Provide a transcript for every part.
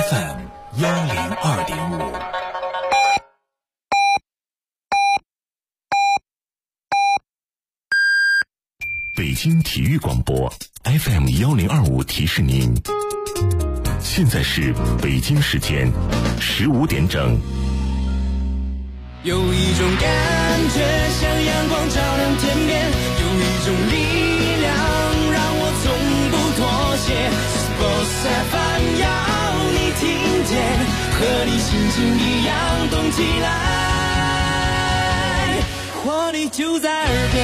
FM102.5。北京体育广播 FM1025 提示您，现在是北京时间15点整。 有一种感觉像阳光照亮天边，有一种力量让我从不妥协。Sports FM 要你听见，和你心情一样动起来，活力就在耳边。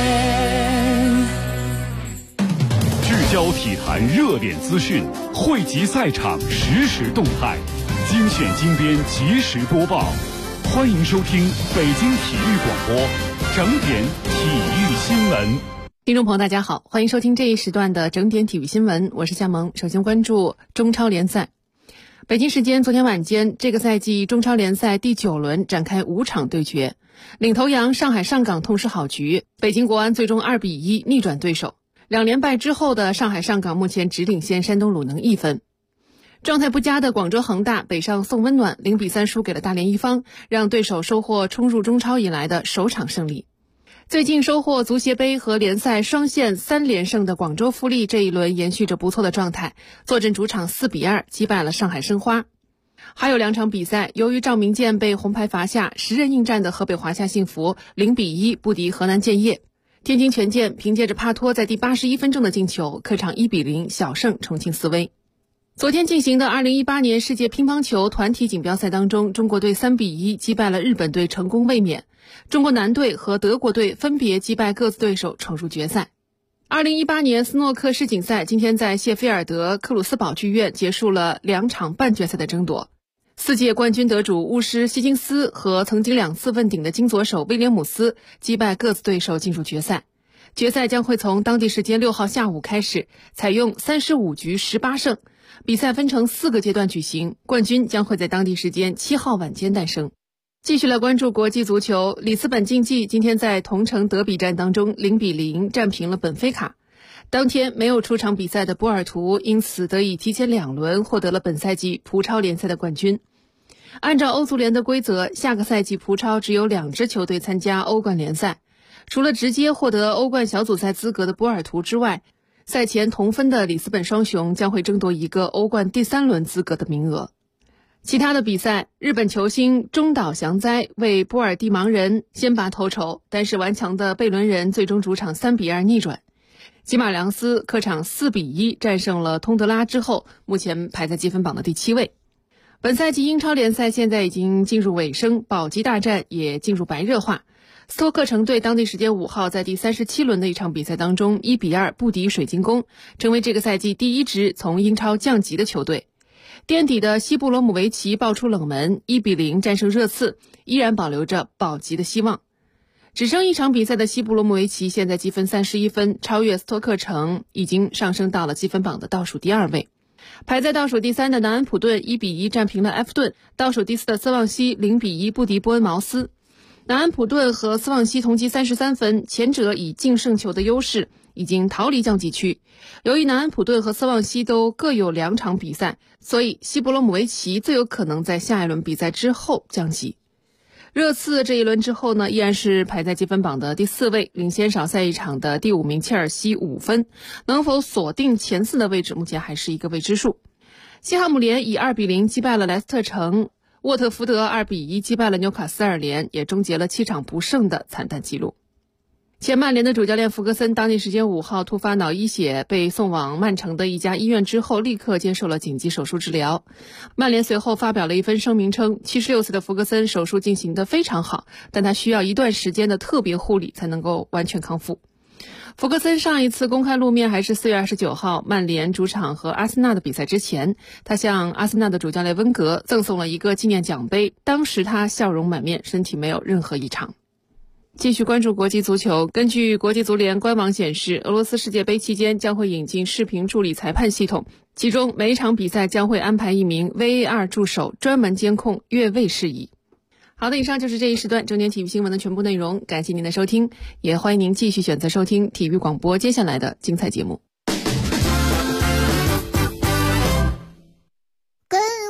聚焦体坛热点资讯，汇集赛场实时动态，精选精编及时播报。欢迎收听北京体育广播整点体育新闻。 听众朋友大家好，欢迎收听这一时段的整点体育新闻，我是夏萌。首先关注中超联赛。北京时间昨天晚间，这个赛季中超联赛第9轮展开5场对决，领头羊上海上港痛失好局，北京国安最终2比1逆转对手。2连败之后的上海上港目前只领先山东鲁能1分。状态不佳的广州恒大北上送温暖，0比3输给了大连一方，让对手收获冲入中超以来的首场胜利。最近收获足协杯和联赛双线3连胜的广州富力这一轮延续着不错的状态，坐镇主场4比2击败了上海申花。还有2场比赛，由于赵明剑被红牌罚下，10人应战的河北华夏幸福0比1不敌河南建业。天津权健凭借着帕托在第81分钟的进球，客场1比0小胜重庆斯威。昨天进行的2018年世界乒乓球团体锦标赛当中，中国队3比1击败了日本队，成功卫冕。中国男队和德国队分别击败各自对手，闯入决赛。2018年斯诺克世锦赛今天在谢菲尔德克鲁斯堡剧院结束了2场半决赛的争夺。4届冠军得主巫师希金斯和曾经2次问鼎的金左手威廉姆斯击败各自对手进入决赛。决赛将会从当地时间6号下午开始，采用35局18胜，比赛分成4个阶段举行，冠军将会在当地时间7号晚间诞生。继续来关注国际足球，里斯本竞技今天在同城德比战当中0比0战平了本菲卡。当天没有出场比赛的波尔图因此得以提前2轮获得了本赛季葡超联赛的冠军。按照欧足联的规则，下个赛季葡超只有2支球队参加欧冠联赛，除了直接获得欧冠小组赛资格的波尔图之外，赛前同分的里斯本双雄将会争夺一个欧冠第3轮资格的名额。其他的比赛，日本球星中岛祥哉为波尔蒂芒人先拔头筹，但是顽强的贝伦人最终主场3比2逆转。吉马良斯客场4比1战胜了通德拉之后，目前排在积分榜的第7位。本赛季英超联赛现在已经进入尾声，保级大战也进入白热化。斯托克城队当地时间5号在第37轮的一场比赛当中1比2不敌水晶宫，成为这个赛季第1支从英超降级的球队。垫底的西布罗姆维奇爆出冷门1比0战胜热刺，依然保留着保级的希望。只剩一场比赛的西布罗姆维奇现在积分31分，超越斯托克城，已经上升到了积分榜的倒数第2位。排在倒数第3的南安普顿1比1战平了埃弗顿，倒数第4的斯旺西0比1不敌波恩茅斯。南安普顿和斯旺西同积33分，前者以净胜球的优势已经逃离降级区。由于南安普顿和斯旺西都各有2场比赛，所以西布罗姆维奇最有可能在下一轮比赛之后降级。热刺这一轮之后呢，依然是排在积分榜的第4位，领先少赛一场的第5名切尔西5分，能否锁定前4的位置，目前还是一个未知数。西汉姆联以2比0击败了莱斯特城，沃特福德2比1击败了纽卡斯尔联，也终结了7场不胜的惨淡记录。前曼联的主教练弗格森当地时间5号突发脑溢血，被送往曼城的一家医院之后，立刻接受了紧急手术治疗。曼联随后发表了一份声明称，76岁的弗格森手术进行得非常好，但他需要一段时间的特别护理才能够完全康复。弗格森上一次公开露面还是4月29号曼联主场和阿森纳的比赛之前，他向阿森纳的主教练温格赠送了一个纪念奖杯，当时他笑容满面，身体没有任何异常。继续关注国际足球，根据国际足联官网显示，俄罗斯世界杯期间将会引进视频助理裁判系统，其中每一场比赛将会安排一名 VAR 助手，专门监控越位事宜。好的，以上就是这一时段整点体育新闻的全部内容，感谢您的收听，也欢迎您继续选择收听体育广播接下来的精彩节目。 跟我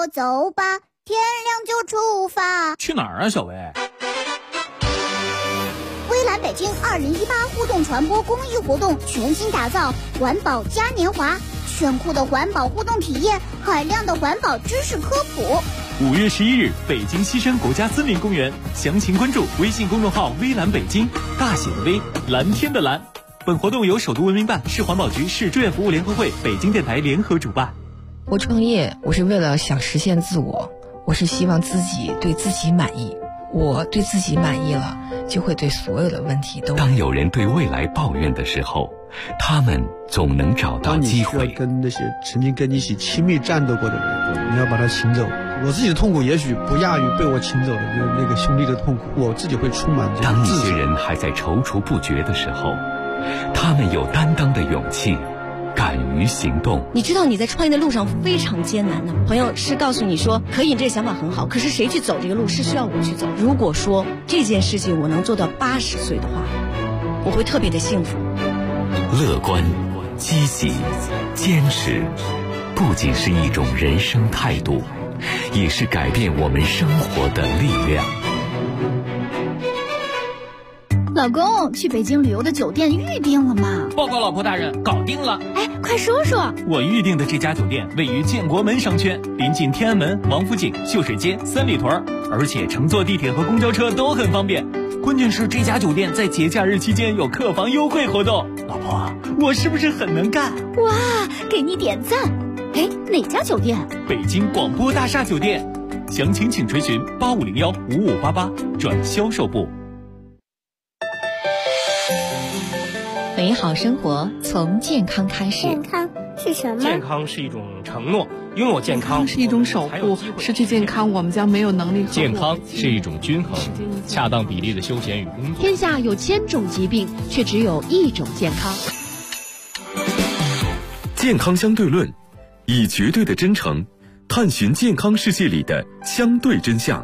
走吧，天亮就出发。 去哪儿啊，小薇？ 微蓝北京2018互动传播公益活动全新打造环保嘉年华，炫酷的环保互动体验，海量的环保知识科普。 5月11日，北京西山国家森林公园，详情关注微信公众号微蓝北京，大写的微，蓝天的蓝。本活动由首都文明办、市环保局、市志愿服务联合会、北京电台联合主办。 我创业，我是为了想实现自我，我是希望自己对自己满意。我对自己满意了，就会对所有的问题都。 当有人对未来抱怨的时候，他们总能找到机会。 当你需要跟那些曾经跟你一起亲密战斗过的人，你要把他请走。我自己的痛苦也许不亚于被我请走的那个兄弟的痛苦，我自己会充满这种当一些人还在踌躇不决的时候，他们有担当的勇气，敢于行动。 你知道你在创业的路上非常艰难的，朋友是告诉你说可以，这个想法很好，可是谁去走这个路是需要我去走。如果说这件事情我能做到80岁的话，我会特别的幸福。 乐观、积极、坚持，不仅是一种人生态度，也是改变我们生活的力量。 老公，去北京旅游的酒店预定了吗？ 报告老婆大人，搞定了。 哎，快说说。 我预定的这家酒店位于建国门商圈，临近天安门、王府井、秀水街、三里屯，而且乘坐地铁和公交车都很方便。关键是这家酒店在节假日期间有客房优惠活动。老婆，我是不是很能干？ 哇，给你点赞。哎，哪家酒店？ 北京广播大厦酒店。详情请垂询8501-5588转销售部。 美好生活从健康开始。 健康是什么？ 健康是一种承诺，拥有健康是一种守护，失去健康我们将没有能力。 健康是一种均衡，恰当比例的休闲与工作。 天下有1000种疾病，却只有1种健康。 健康相对论，以绝对的真诚探寻健康世界里的相对真相。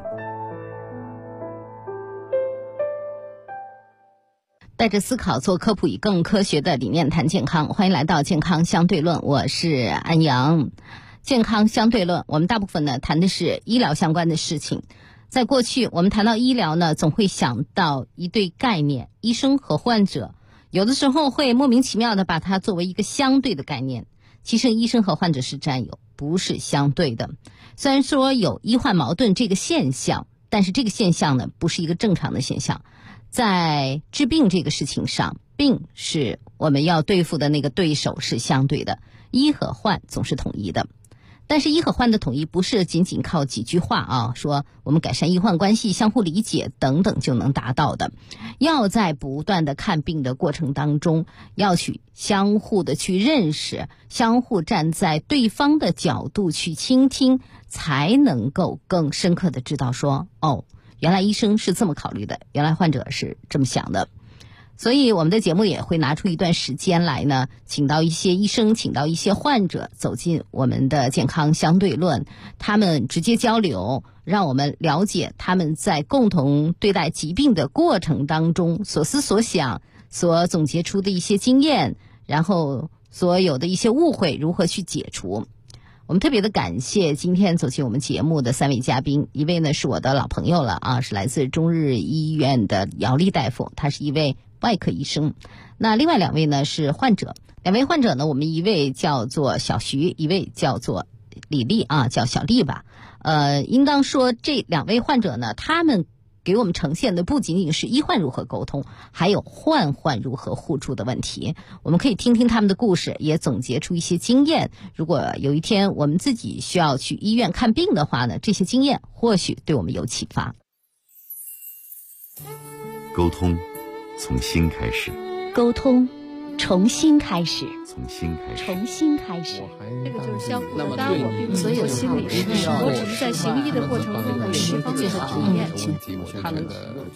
带着思考做科普，以更科学的理念谈健康。欢迎来到健康相对论，我是安阳。健康相对论，我们大部分呢谈的是医疗相关的事情。在过去，我们谈到医疗呢，总会想到一对概念：医生和患者。有的时候会莫名其妙的把它作为一个相对的概念。其实，医生和患者是战友，不是相对的。虽然说有医患矛盾这个现象，但是这个现象呢，不是一个正常的现象。在治病这个事情上，病是我们要对付的那个对手是相对的，医和患总是统一的。但是医和患的统一不是仅仅靠几句话啊，说我们改善医患关系、相互理解等等就能达到的。要在不断的看病的过程当中，要去相互的去认识，相互站在对方的角度去倾听，才能够更深刻的知道说，哦，原来医生是这么考虑的，原来患者是这么想的。所以我们的节目也会拿出一段时间来呢，请到一些医生，请到一些患者走进我们的健康相对论，他们直接交流，让我们了解他们在共同对待疾病的过程当中所思所想，所总结出的一些经验，然后所有的一些误会如何去解除。我们特别的感谢今天走进我们节目的3位嘉宾，一位呢是我的老朋友了啊，是来自中日医院的姚丽大夫，他是一位外科医生。那另外2位呢是患者，2位患者呢，我们一位叫做小徐，一位叫做李丽啊，叫小丽吧。应当说这2位患者呢，他们给我们呈现的不仅仅是医患如何沟通，还有患如何互助的问题。我们可以听听他们的故事，也总结出一些经验。如果有一天我们自己需要去医院看病的话呢，这些经验或许对我们有启发。 沟通从心开始， 沟通重新开始， 从心开始， 重新开始。 这个就是相互的。当然，我并不是心理师，我只是在行医的过程中的释放最好的体验。他们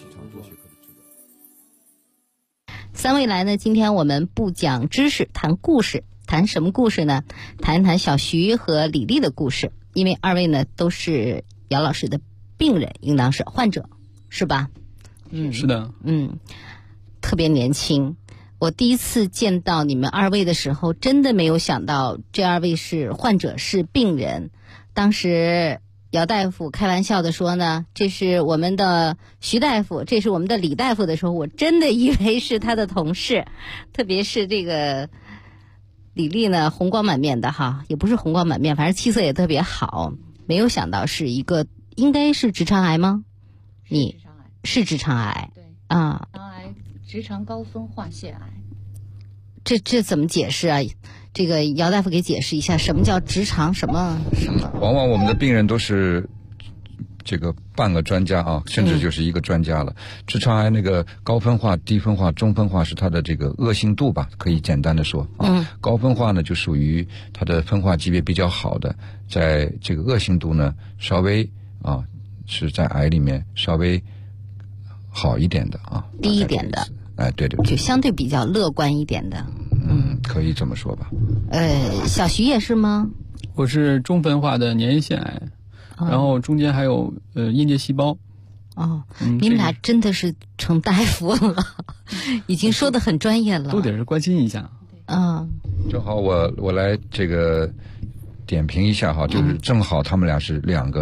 3位来呢，今天我们不讲知识，谈故事。谈什么故事呢？谈一谈小徐和李丽的故事。因为2位呢都是姚老师的病人，应当是患者，是吧？ 是的。 特别年轻。我第一次见到你们2位的时候，真的没有想到这2位是患者，是病人。 当时姚大夫开玩笑的说呢，这是我们的徐大夫，这是我们的李大夫的时候，我真的以为是他的同事，特别是这个李丽呢，红光满面的哈，也不是红光满面，反正气色也特别好，没有想到是一个应该是直肠癌吗？你是直肠癌？ 对啊， 直肠癌，直肠高分化腺癌。 这怎么解释啊？这个姚大夫给解释一下，什么叫直肠什么？ 往往我们的病人都是这个半个专家啊，甚至就是一个专家了。直肠癌那个高分化、低分化、中分化是它的这个恶性度吧，可以简单的说啊。高分化呢就属于它的分化级别比较好的，在这个恶性度呢稍微啊是在癌里面稍微好一点的啊， 低一点的。 哎，对， 就相对比较乐观一点的。 可以这么说吧。 小徐也是吗？ 我是中分化的粘液腺癌，然后中间还有硬结细胞。 你们俩真的是成大夫了，已经说得很专业了。 都得是关心一下。 正好我来这个点评一下哈，就是正好他们俩是两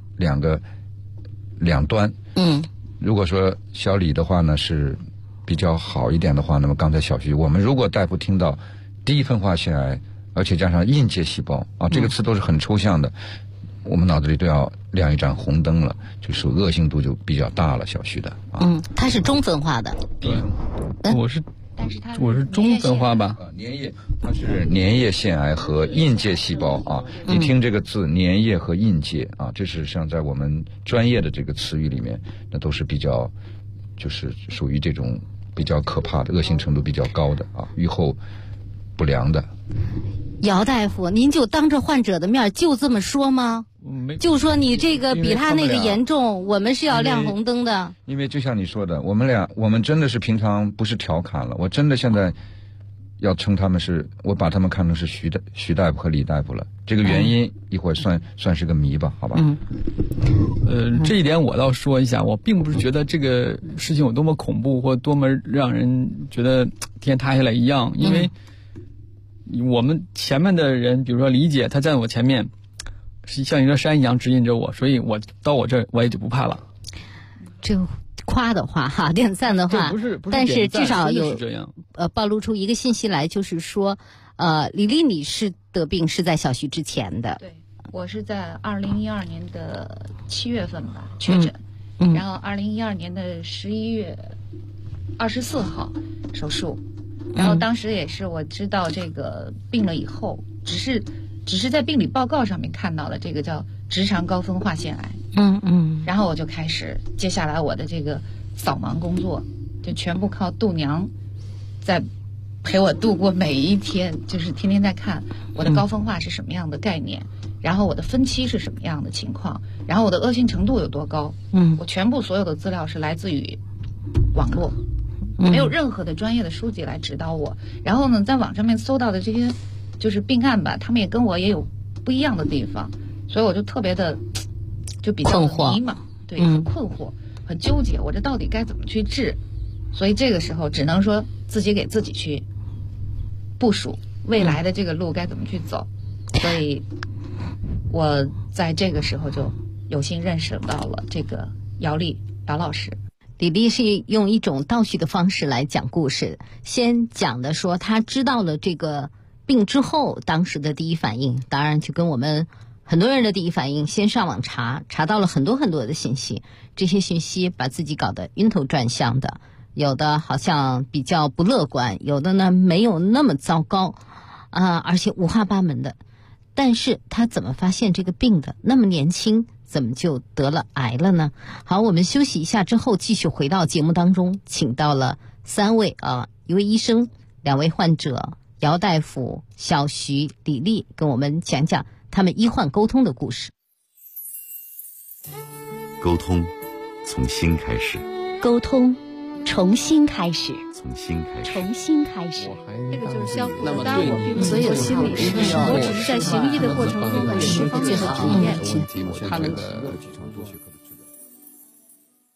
端。如果说小李的话呢是比较好一点的话，那么刚才小徐，我们如果大夫听到低分化腺癌，而且加上硬结细胞啊，这个词都是很抽象的，我们脑子里都要亮一盏红灯了，就是恶性度就比较大了。小徐的它是中分化的。 我是中分化吧？ 粘液，它是粘液腺癌和硬结细胞啊。你听这个字，粘液和硬结啊，这是像在我们专业的这个词语里面，那都是比较，就是属于这种比较可怕的、恶性程度比较高的啊，预后不良的。 姚大夫，您就当着患者的面就这么说吗？就说你这个比他那个严重，我们是要亮红灯的。 因为就像你说的，我们真的是平常不是调侃了，我真的现在要称他们是，我把他们看成是徐大夫和李大夫了。这个原因一会儿算是个谜吧，好吧？ 这一点我倒说一下，我并不是觉得这个事情有多么恐怖或多么让人觉得天塌下来一样，因为我们前面的人，比如说李姐，她站我前面，是像一个山一样指引着我，所以我到我这儿我也就不怕了。 这夸的话哈，点赞的话， 不是但是至少有这样暴露出一个信息来，就是说，李丽你是得病是在小徐之前的。 对，我是在2012年的7月份吧确诊，然后2012年的11月24号手术。然后当时也是我知道这个病了以后，只是在病理报告上面看到了这个叫直肠高分化腺癌。然后我就开始接下来我的这个扫盲工作，就全部靠度娘在陪我度过每一天，就是天天在看我的高分化是什么样的概念，然后我的分期是什么样的情况，然后我的恶性程度有多高。我全部所有的资料是来自于网络。没有任何的专业的书籍来指导我，然后呢，在网上面搜到的这些就是病案吧，他们也跟我也有不一样的地方，所以我就特别的就比较迷茫，对，很困惑，很纠结，我这到底该怎么去治？所以这个时候只能说自己给自己去部署未来的这个路该怎么去走，所以我在这个时候就有幸认识到了这个姚老师。 李丽是用一种倒叙的方式来讲故事，先讲的说他知道了这个病之后，当时的第一反应，当然就跟我们很多人的第一反应，先上网查到了很多很多的信息，这些信息把自己搞得晕头转向的，有的好像比较不乐观，有的呢没有那么糟糕而且五花八门的。但是他怎么发现这个病的？那么年轻怎么就得了癌了呢？好，我们休息一下之后继续回到节目当中，请到了3位一位医生，2位患者，姚大夫、小徐、李丽，跟我们讲讲他们医患沟通的故事。 沟通从心开始， 沟通重新开始， 从心开始， 重新开始。 这个就是相互的。当然，我并不是做心理师，我只是在行医的过程中的释放最好的体验。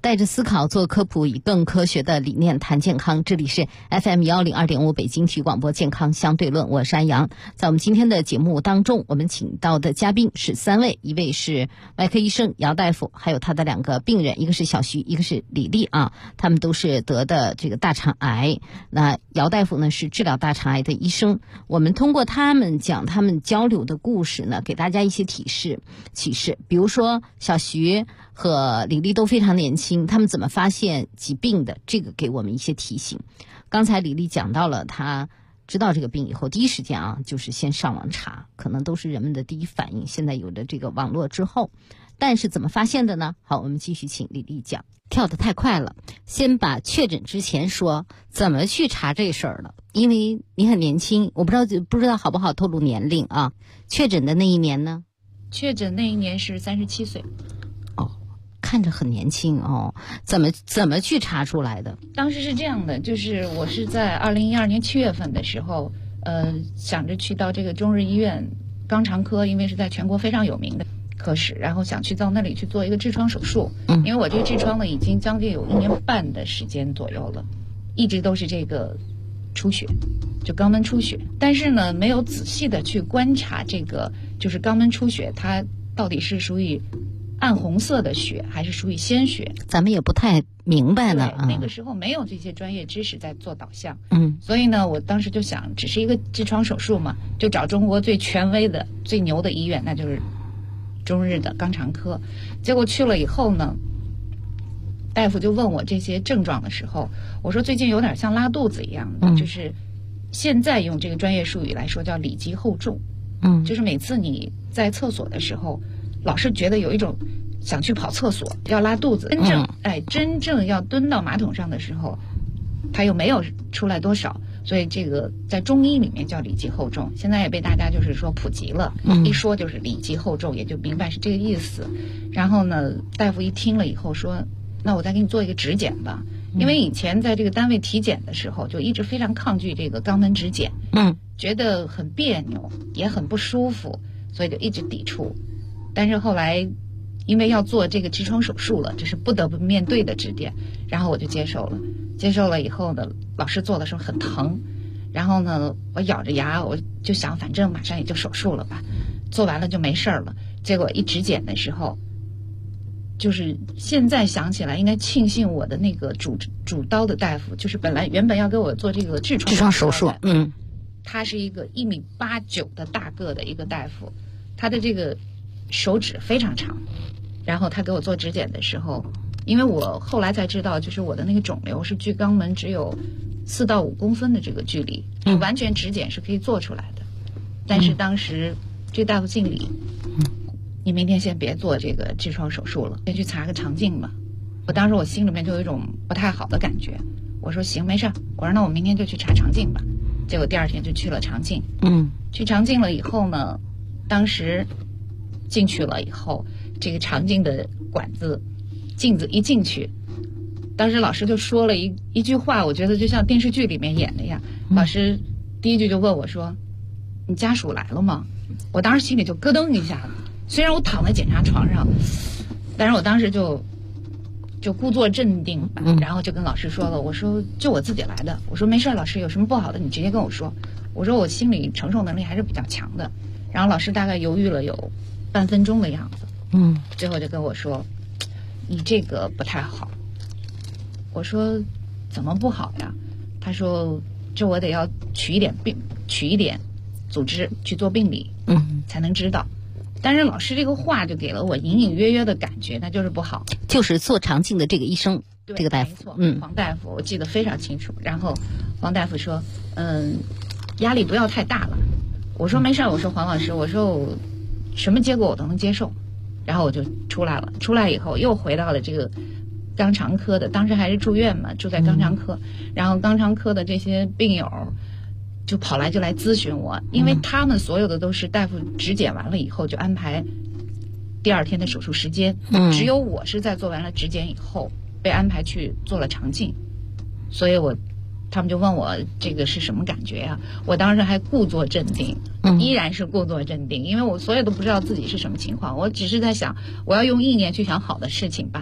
带着思考做科普，以更科学的理念谈健康。这里是 FM102.5 北京体育广播健康相对论，我是安阳。在我们今天的节目当中，我们请到的嘉宾是3位，一位是外科医生姚大夫，还有他的2个病人，一个是小徐，一个是李丽啊，他们都是得的这个大肠癌。那姚大夫呢是治疗大肠癌的医生，我们通过他们讲他们交流的故事呢，给大家一些启示。比如说小徐和李丽都非常年轻，他们怎么发现疾病的，这个给我们一些提醒。刚才李丽讲到了她知道这个病以后第一时间就是先上网查，可能都是人们的第一反应，现在有了这个网络之后，但是怎么发现的呢？好，我们继续请李丽讲。跳得太快了，先把确诊之前说怎么去查这事儿了，因为你很年轻，我不知道好不好透露年龄啊。确诊的那一年呢？ 确诊那一年是37岁。 看着很年轻哦，怎么去查出来的？ 当时是这样的，就是我是在2012年7月份的时候，想着去到这个中日医院肛肠科，因为是在全国非常有名的科室，然后想去到那里去做一个痔疮手术。因为我这个痔疮呢，已经将近有1年半的时间左右了，一直都是这个出血，就肛门出血。但是呢，没有仔细的去观察这个，就是肛门出血，它到底是属于暗红色的血还是属于鲜血， 咱们也不太明白呢。 那个时候没有这些专业知识在做导向，所以呢，我当时就想，只是一个痔疮手术嘛，就找中国最权威的、最牛的医院，那就是中日的肛肠科。结果去了以后呢，大夫就问我这些症状的时候，我说最近有点像拉肚子一样的，就是现在用这个专业术语来说叫里急后重，就是每次你在厕所的时候，老是觉得有一种想去跑厕所，要拉肚子，真正要蹲到马桶上的时候，它又没有出来多少，所以这个在中医里面叫里急后重，现在也被大家就是说普及了，一说就是里急后重，也就明白是这个意思。然后呢，大夫一听了以后说，那我再给你做一个指检吧，因为以前在这个单位体检的时候就一直非常抗拒这个肛门指检，觉得很别扭，也很不舒服，所以就一直抵触。但是后来因为要做这个痔疮手术了，这是不得不面对的指点，然后我就接受了。接受了以后呢，老师做的时候很疼，然后呢，我咬着牙，我就想反正马上也就手术了吧，做完了就没事了。结果一指检的时候，就是现在想起来应该庆幸我的那个主刀的大夫，就是原本要给我做这个痔疮手术，他是一个1.89米的大个的一个大夫，他的这个手指非常长，然后他给我做指检的时候，因为我后来才知道，就是我的那个肿瘤是距肛门只有4到5公分的这个距离，完全指检是可以做出来的。但是当时这大夫姓李，你明天先别做这个痔疮手术了，先去查个肠镜吧。我当时我心里面就有一种不太好的感觉，我说行没事，我说那我明天就去查肠镜吧。结果第2天就去了肠镜，去肠镜了以后呢，当时进去了以后，这个肠镜的镜子一进去，当时老师就说了一句话，我觉得就像电视剧里面演的呀。老师第一句就问我说：“你家属来了吗？”我当时心里就咯噔一下子，虽然我躺在检查床上，但是我当时就故作镇定吧，然后就跟老师说了，我说就我自己来的，我说没事，老师有什么不好的你直接跟我说，我说我心理承受能力还是比较强的。然后老师大概犹豫了有半分钟的样子，最后就跟我说，你这个不太好。我说怎么不好呀？他说这我得要取一点组织去做病理，才能知道。但是老师这个话就给了我隐隐约约的感觉，那就是不好。 就是做肠镜的这个医生，这个大夫， 黄大夫，我记得非常清楚。然后黄大夫说，压力不要太大了。我说没事，我说黄老师，我说我什么结果我都能接受。然后我就出来了，出来以后又回到了这个肛肠科的，当时还是住院嘛，住在肛肠科，然后肛肠科的这些病友就跑来咨询我，因为他们所有的都是大夫指检完了以后就安排第2天的手术时间，只有我是在做完了指检以后被安排去做了肠镜，所以他们就问我这个是什么感觉呀？我当时还故作镇定，依然是故作镇定，因为我所有都不知道自己是什么情况，我只是在想我要用意念去想好的事情吧，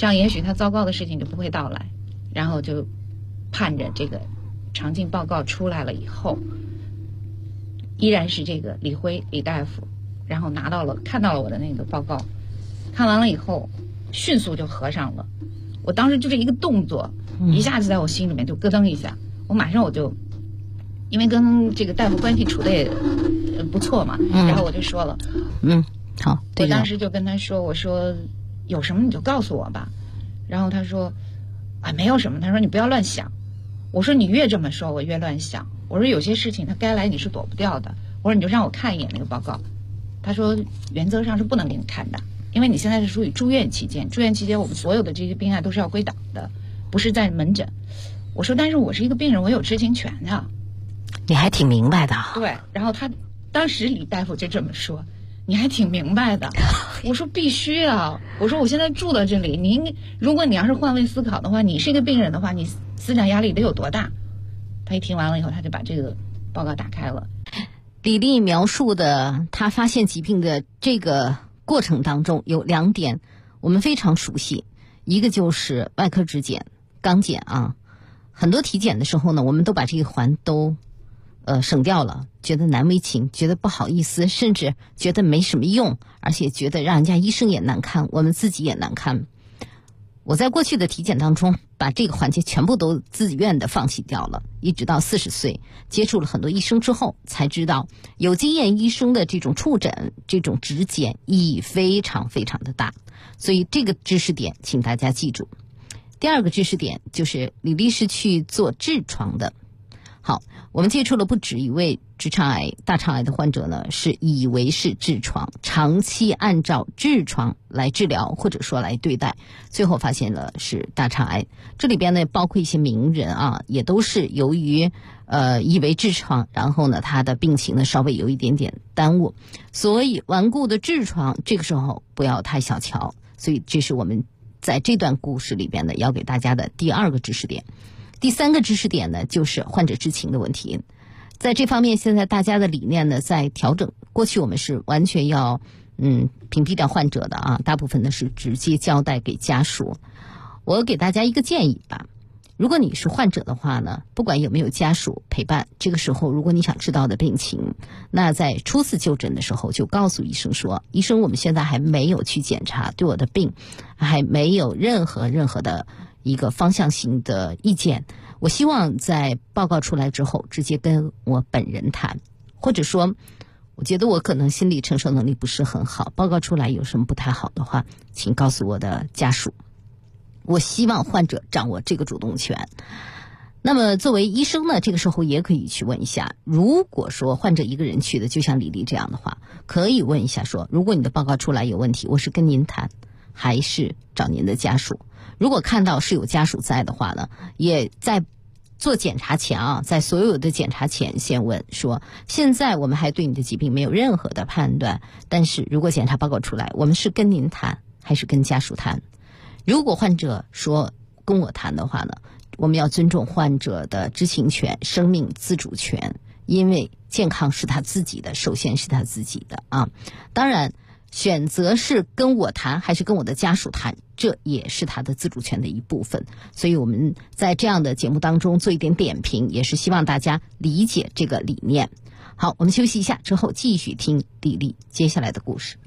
这样也许他糟糕的事情就不会到来。然后就盼着这个肠镜报告出来了以后，依然是这个李辉李大夫，然后看到了我的那个报告，看完了以后迅速就合上了。我当时就这一个动作，一下子在我心里面就咯噔一下，我马上因为跟这个大夫关系处的也不错嘛，然后我就说了， 好， 我当时就跟他说，我说有什么你就告诉我吧。然后他说没有什么，他说你不要乱想。我说你越这么说我越乱想，我说有些事情他该来你是躲不掉的，我说你就让我看一眼那个报告。他说原则上是不能给你看的，因为你现在是属于住院期间，我们所有的这些病案都是要归档的，不是在门诊。我说但是我是一个病人，我有知情权的。 你还挺明白的。 对，然后他当时李大夫就这么说，你还挺明白的。我说必须啊，我说我现在住到这里，如果你要是换位思考的话，你是一个病人的话，你思想压力得有多大？他一听完了以后，他就把这个报告打开了。 李丽描述的他发现疾病的这个过程当中有2点我们非常熟悉，一个就是外科指检、肛检啊，很多体检的时候呢，我们都把这一环都省掉了，觉得难为情，觉得不好意思，甚至觉得没什么用，而且觉得让人家医生也难堪，我们自己也难堪。我在过去的体检当中把这个环节全部都自愿的放弃掉了，一直到40岁接触了很多医生之后才知道，有经验医生的这种触诊、这种指检意义非常非常的大，所以这个知识点请大家记住。第二个知识点就是李丽是去做痔疮的。好，我们接触了不止一位直肠癌、大肠癌的患者呢，是以为是痔疮，长期按照痔疮来治疗或者说来对待，最后发现了是大肠癌。这里边呢包括一些名人啊，也都是由于以为痔疮，然后呢他的病情呢稍微有一点点耽误，所以顽固的痔疮这个时候不要太小瞧。所以这是我们在这段故事里边呢要给大家的第2个知识点。第3个知识点呢，就是患者知情的问题。在这方面，现在大家的理念呢在调整。过去我们是完全要屏蔽掉患者的啊，大部分呢是直接交代给家属。我给大家一个建议吧，如果你是患者的话呢，不管有没有家属陪伴，这个时候如果你想知道的病情，那在初次就诊的时候就告诉医生说，医生我们现在还没有去检查，对我的病还没有任何的一个方向性的意见，我希望在报告出来之后直接跟我本人谈，或者说我觉得我可能心理承受能力不是很好，报告出来有什么不太好的话，请告诉我的家属。我希望患者掌握这个主动权。那么作为医生呢，这个时候也可以去问一下，如果说患者一个人去的，就像李丽这样的话，可以问一下说，如果你的报告出来有问题，我是跟您谈还是找您的家属。如果看到是有家属在的话呢，也在做检查前啊，在所有的检查前先问说，现在我们还对你的疾病没有任何的判断，但是如果检查报告出来，我们是跟您谈还是跟家属谈。如果患者说跟我谈的话呢，我们要尊重患者的知情权、生命自主权，因为健康是他自己的，首先是他自己的啊。当然选择是跟我谈还是跟我的家属谈，这也是他的自主权的一部分。所以我们在这样的节目当中做一点点评，也是希望大家理解这个理念。好，我们休息一下之后继续听李丽接下来的故事。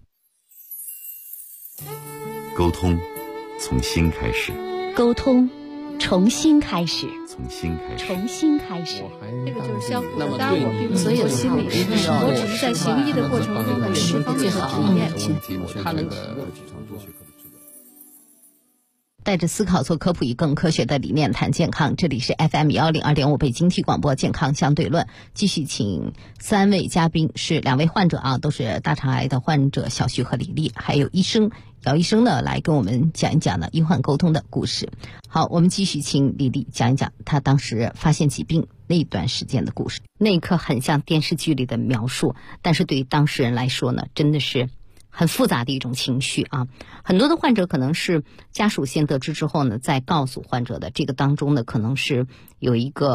沟通从心开始， 沟通重新开始， 从心开始， 重新开始。 这个就是相互的，当然我并不是心理师，我只是在行医的过程中的释放最好的体验。 他能带着思考做科普，以更科学的理念谈健康。这里是 FM102.5 北京体广播健康相对论，继续请3位嘉宾，是2位患者啊，都是大肠癌的患者小徐和李丽，还有医生姚医生呢，来跟我们讲一讲呢医患沟通的故事。好，我们继续请李丽讲一讲她当时发现疾病那段时间的故事。那一刻很像电视剧里的描述，但是对于当事人来说呢，真的是很复杂的一种情绪啊。很多的患者可能是家属先得知之后呢，再告诉患者的，这个当中呢可能是有一个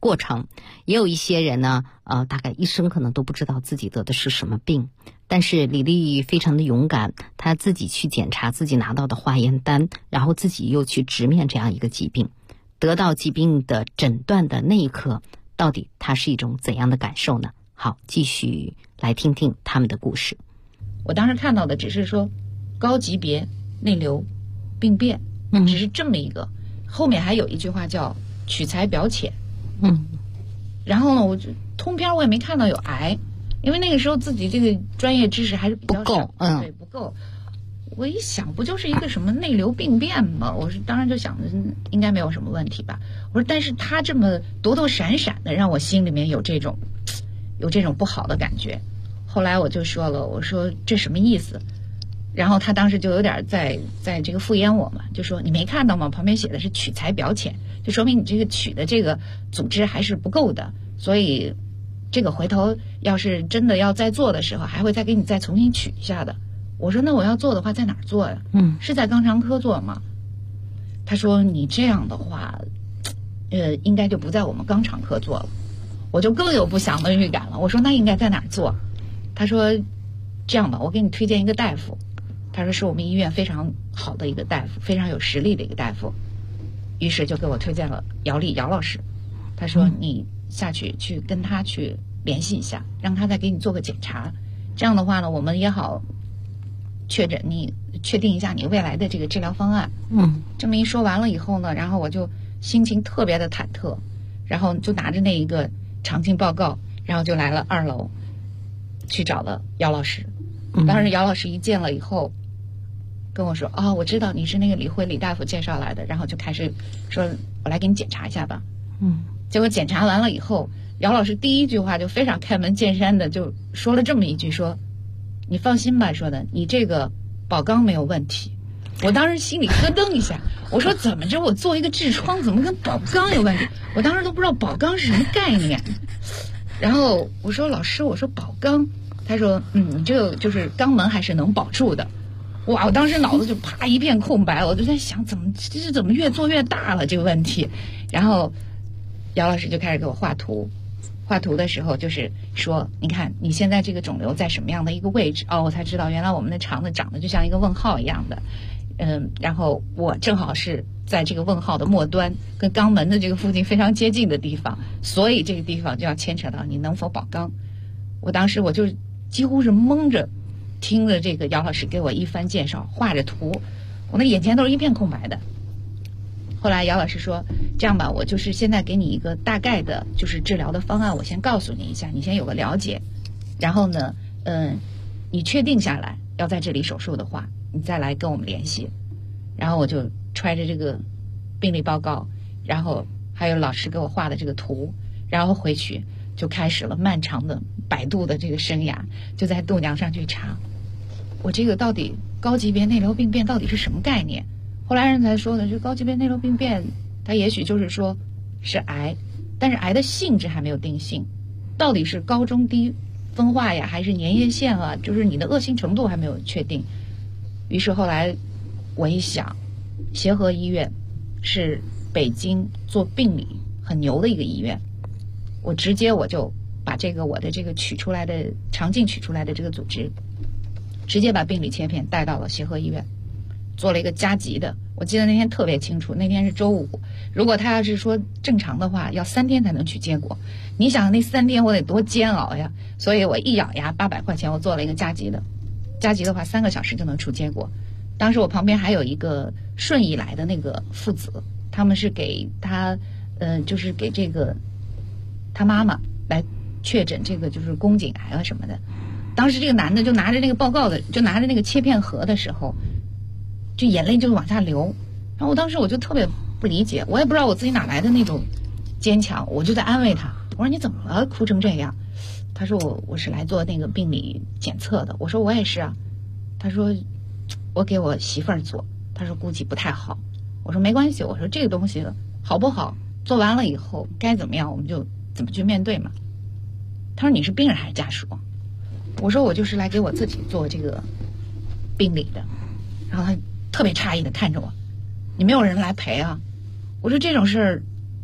过程。也有一些人呢，大概一生可能都不知道自己得的是什么病。但是李丽非常的勇敢，她自己去检查自己拿到的化验单，然后自己又去直面这样一个疾病，得到疾病的诊断的那一刻，到底她是一种怎样的感受呢？好，继续来听听他们的故事。 我当时看到的只是说高级别内流病变，只是这么一个，后面还有一句话叫取材表浅。然后呢，我就通篇我也没看到有癌，因为那个时候自己这个专业知识还是比较少，对，不够。我一想，不就是一个什么内流病变吗？我是当然就想着应该没有什么问题吧。我说，但是他这么躲躲闪闪的，让我心里面有这种不好的感觉。后来我就说了，我说这什么意思？然后他当时就有点在这个敷衍我嘛，就说你没看到吗？旁边写的是取材表浅，就说明你这个取的这个组织还是不够的，所以这个回头要是真的要再做的时候，还会再给你再重新取一下的。我说那我要做的话在哪儿做呀？是在肛肠科做吗？他说你这样的话，应该就不在我们肛肠科做了。我就更有不祥的预感了。我说那应该在哪儿做？他说这样吧，我给你推荐一个大夫。他说是我们医院非常好的一个大夫，非常有实力的一个大夫。于是就给我推荐了姚丽姚老师。他说你下去跟他去联系一下，让他再给你做个检查。这样的话呢，我们也好确定一下你未来的这个治疗方案。这么一说完了以后呢，然后我就心情特别的忐忑，然后就拿着那一个肠镜报告，然后就来了2楼，去找了姚老师。当时姚老师一见了以后跟我说，我知道你是那个李辉李大夫介绍来的，然后就开始说我来给你检查一下吧。结果检查完了以后，姚老师第一句话就非常开门见山的就说了这么一句，说你放心吧，说的你这个保肛没有问题。我当时心里咯噔一下，我说怎么着，我做一个痔疮怎么跟保肛有问题？我当时都不知道保肛是什么概念。然后我说老师，我说保肛，他说你这个就是肛门还是能保住的。哇，我当时脑子就啪一片空白，我就在想怎么越做越大了这个问题。然后姚老师就开始给我画图，画图的时候就是说，你看你现在这个肿瘤在什么样的一个位置？我才知道原来我们的肠子长得就像一个问号一样的。然后我正好是在这个问号的末端，跟肛门的这个附近非常接近的地方，所以这个地方就要牵扯到你能否保肛。我当时我就几乎是蒙着听着这个姚老师给我一番介绍，画着图，我那眼前都是一片空白的。后来姚老师说，这样吧，我就是现在给你一个大概的就是治疗的方案，我先告诉你一下，你先有个了解，然后呢你确定下来要在这里手术的话，你再来跟我们联系。然后我就揣着这个病历报告，然后还有老师给我画的这个图，然后回去就开始了漫长的百度的这个生涯，就在度娘上去查我这个到底高级别内流病变到底是什么概念。后来人才说的，这高级别内流病变它也许就是说是癌，但是癌的性质还没有定性，到底是高中低分化呀，还是粘液腺啊，就是你的恶性程度还没有确定。于是后来我一想，协和医院是北京做病理很牛的一个医院，我直接我就把这个我的这个取出来的肠镜取出来的这个组织，直接把病理切片带到了协和医院，做了一个加急的。我记得那天特别清楚，那天是周五，如果他要是说正常的话，要3天才能取结果。你想那3天我得多煎熬呀！所以我一咬牙800块钱，我做了一个加急的。加急的话3个小时就能出结果。当时我旁边还有一个顺义来的那个父子，他们是给他就是给这个他妈妈来确诊这个就是宫颈癌啊什么的。当时这个男的就拿着那个报告的，就拿着那个切片盒的时候，就眼泪就往下流。然后我当时我就特别不理解，我也不知道我自己哪来的那种坚强，我就在安慰他，我说你怎么了，哭成这样？他说我是来做那个病理检测的。我说我也是啊。他说我给我媳妇儿做，他说估计不太好。我说没关系，我说这个东西好不好，做完了以后该怎么样我们就怎么去面对嘛。他说你是病人还是家属？我说我就是来给我自己做这个病理的。然后他特别诧异的看着我，你没有人来陪啊？我说这种事儿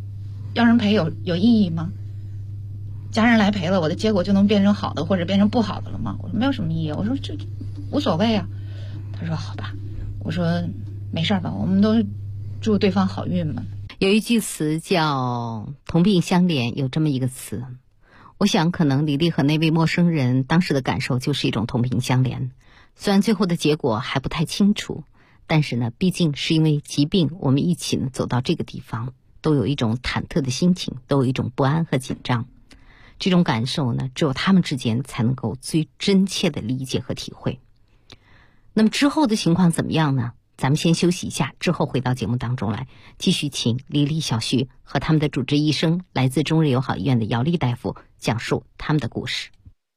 要人陪有意义吗？家人来陪了，我的结果就能变成好的或者变成不好的了吗？我说没有什么意义。我说这无所谓啊。他说好吧。我说没事吧，我们都祝对方好运嘛。 有一句词叫同病相怜，有这么一个词，我想可能李丽和那位陌生人当时的感受就是一种同病相怜。虽然最后的结果还不太清楚，但是呢，毕竟是因为疾病，我们一起呢走到这个地方，都有一种忐忑的心情，都有一种不安和紧张。这种感受呢，只有他们之间才能够最真切的理解和体会。那么之后的情况怎么样呢？咱们先休息一下，之后回到节目当中来，继续请李丽、小徐和他们的主治医生，来自中日友好医院的姚丽大夫讲述他们的故事。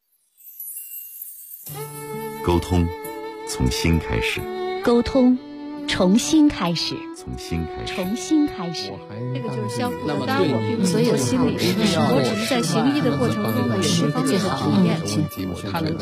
沟通从心开始， 沟通重新开始， 从心开始， 重新开始。 这个就是相互的，当然我并不是心理师，我只是在行医的过程中有十方面的体验。 他能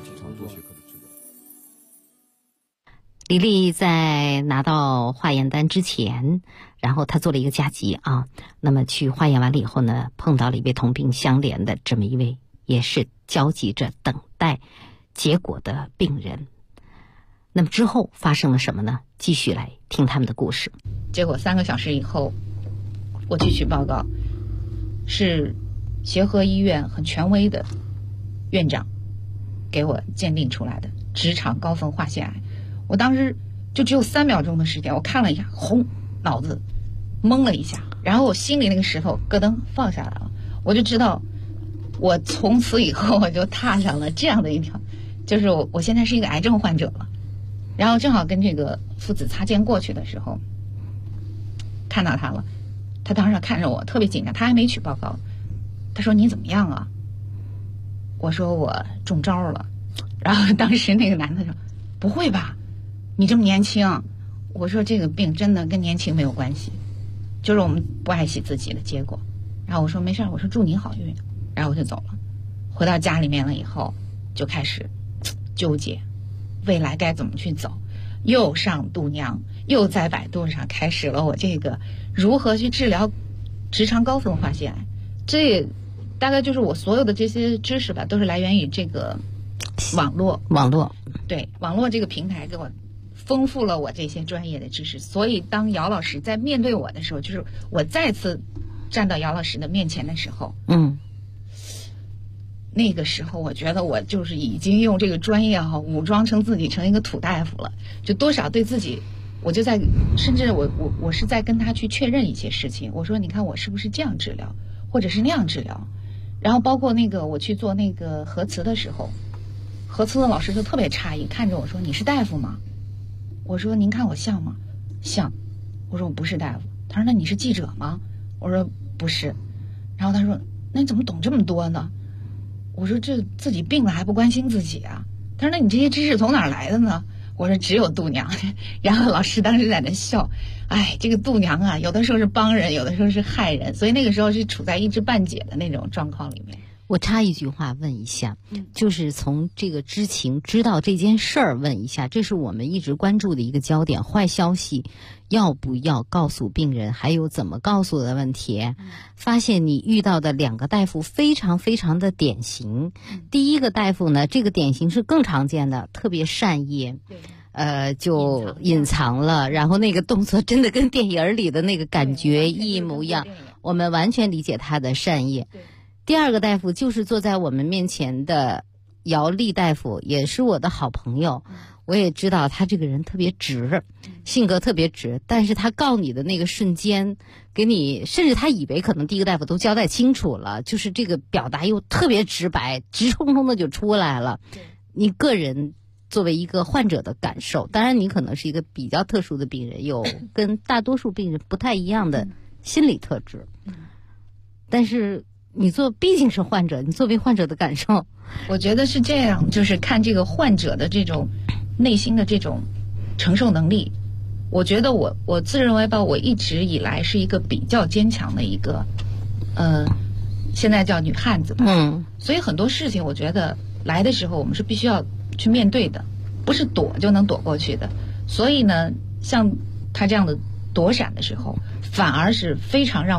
李丽在拿到化验单之前，然后她做了一个加急啊。那么去化验完了以后呢，碰到了一位同病相怜的这么一位，也是焦急着等待结果的病人。那么之后发生了什么呢？继续来听他们的故事。 结果3个小时以后，我去取报告，是协和医院很权威的院长给我鉴定出来的直肠高分化腺癌。我当时就只有3秒钟的时间，我看了一下，轰，脑子懵了一下，然后我心里那个石头咯噔放下来了。我就知道，我从此以后我就踏上了这样的一条，就是我现在是一个癌症患者了。然后正好跟这个父子擦肩过去的时候，看到他了，他当时看着我特别紧张，他还没取报告，他说你怎么样啊？我说我中招了。然后当时那个男的说不会吧，你这么年轻。我说这个病真的跟年轻没有关系，就是我们不爱惜自己的结果。然后我说没事，我说祝你好运。然后我就走了，回到家里面了以后就开始纠结未来该怎么去走，又上度娘，又在百度上开始了我这个如何去治疗直肠高分化腺癌。这大概就是我所有的这些知识吧，都是来源于这个网络。对，网络这个平台给我丰富了我这些专业的知识。所以当姚老师在面对我的时候，就是我再次站到姚老师的面前的时候，那个时候我觉得我就是已经用这个专业武装成自己成一个土大夫了，就多少对自己，我就在，甚至我是在跟他去确认一些事情。我说你看我是不是这样治疗，或者是那样治疗。然后包括那个我去做那个核磁的时候，核磁的老师就特别诧异，看着我说你是大夫吗？我说您看我像吗？像。我说我不是大夫。他说那你是记者吗？我说不是。然后他说那你怎么懂这么多呢？我说这自己病了还不关心自己啊。他说那你这些知识从哪儿来的呢？我说只有度娘。然后老师当时在那笑，哎，这个度娘啊，有的时候是帮人，有的时候是害人，所以那个时候是处在一知半解的那种状况里面。 我插一句话问一下，就是从这个知情知道这件事儿问一下，这是我们一直关注的一个焦点。坏消息要不要告诉病人，还有怎么告诉的问题。发现你遇到的2个大夫非常非常的典型。第一个大夫呢，这个典型是更常见的，特别善意，就隐藏了，然后那个动作真的跟电影里的那个感觉一模一样，我们完全理解他的善意。第2个大夫就是坐在我们面前的姚丽大夫，也是我的好朋友。我也知道他这个人特别直，性格特别直，但是他告你的那个瞬间，给你，甚至他以为可能第1个大夫都交代清楚了，就是这个表达又特别直白，直冲冲的就出来了。你个人作为一个患者的感受，当然你可能是一个比较特殊的病人，有跟大多数病人不太一样的心理特质，但是毕竟是患者，你作为患者的感受， 我觉得是这样，就是看这个患者的这种内心的这种承受能力。我觉得我自认为吧，我一直以来是一个比较坚强的一个，现在叫女汉子吧。所以很多事情我觉得来的时候我们是必须要去面对的，不是躲就能躲过去的。所以呢，像他这样的躲闪的时候，反而是非常让我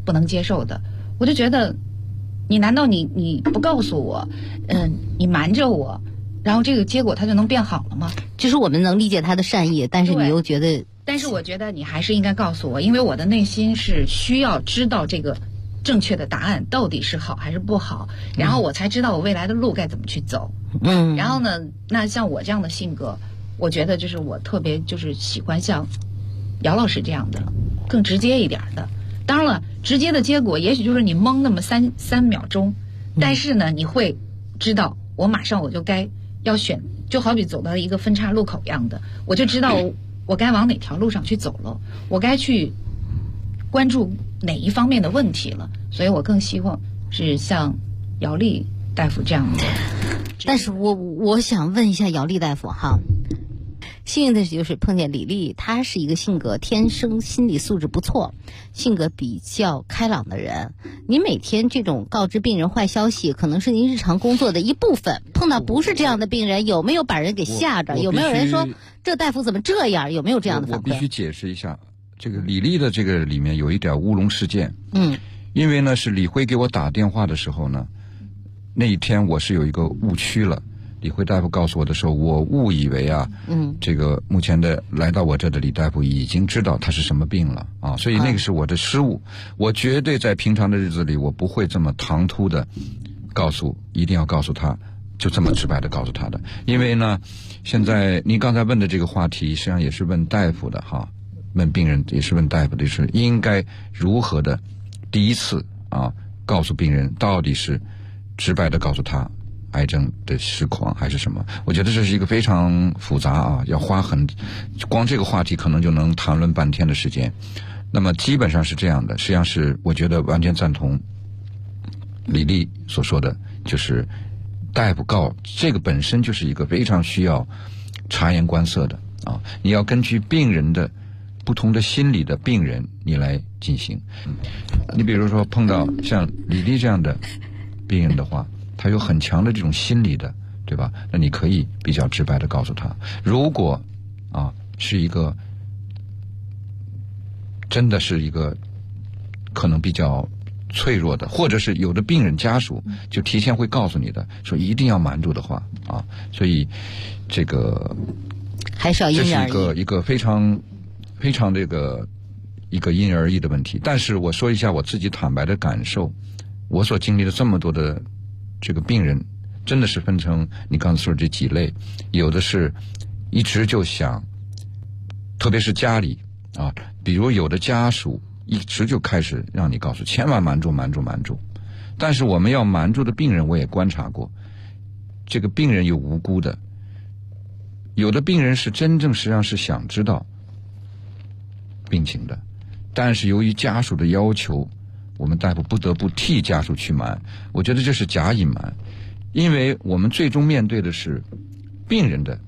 不能接受的。我就觉得，你难道你不告诉我，你瞒着我，然后这个结果它就能变好了吗？ 就是我们能理解他的善意，但是你又觉得， 但是我觉得你还是应该告诉我，因为我的内心是需要知道这个正确的答案到底是好还是不好，然后我才知道我未来的路该怎么去走。然后呢，那像我这样的性格，我觉得就是我特别就是喜欢像姚老师这样的，更直接一点的。当然了，直接的结果也许就是你懵那么三秒钟，但是呢，你会知道我马上我就该要选，就好比走到一个分岔路口一样的，我就知道我该往哪条路上去走了，我该去关注哪一方面的问题了。所以我更希望是像姚丽大夫这样的。 但是我想问一下姚丽大夫哈。幸运的就是碰见李丽，她是一个性格天生心理素质不错，性格比较开朗的人。您每天这种告知病人坏消息，可能是您日常工作的一部分。碰到不是这样的病人，有没有把人给吓着？有没有人说这大夫怎么这样？有没有这样的反馈？ 我必须解释一下，这个李丽的这个里面有一点乌龙事件。因为呢是李辉给我打电话的时候呢，那一天我是有一个误区了。李辉大夫告诉我的时候，我误以为这个目前的来到我这的李大夫已经知道他是什么病了啊，所以那个是我的失误。我绝对在平常的日子里，我不会这么唐突的一定要告诉他，就这么直白的告诉他的。因为呢，现在您刚才问的这个话题，实际上也是问大夫的哈，问病人也是问大夫的，就是应该如何的第一次告诉病人到底是直白的告诉他癌症的实况还是什么？我觉得这是一个非常复杂要花光这个话题可能就能谈论半天的时间。那么基本上是这样的，实际上是我觉得完全赞同李丽所说的，就是大夫告这个本身就是一个非常需要察言观色的你要根据病人的不同的心理的病人你来进行。你比如说碰到像李丽这样的病人的话，他有很强的这种心理的，对吧？那你可以比较直白的告诉他，如果是一个真的是一个可能比较脆弱的，或者是有的病人家属就提前会告诉你的，说一定要瞒住的话所以这个还是要因人而异， 这是一个非常非常这个一个因人而异的问题。但是我说一下我自己坦白的感受，我所经历的这么多的这个病人，真的是分成你刚才说的这几类，有的是一直就想，特别是家里比如有的家属一直就开始让你告诉千万瞒住。但是我们要瞒住的病人，我也观察过，这个病人有无辜的，有的病人是真正实际上是想知道病情的，但是由于家属的要求，我们大夫不得不替家属去瞒。我觉得这是假隐瞒，因为我们最终面对的是病人的，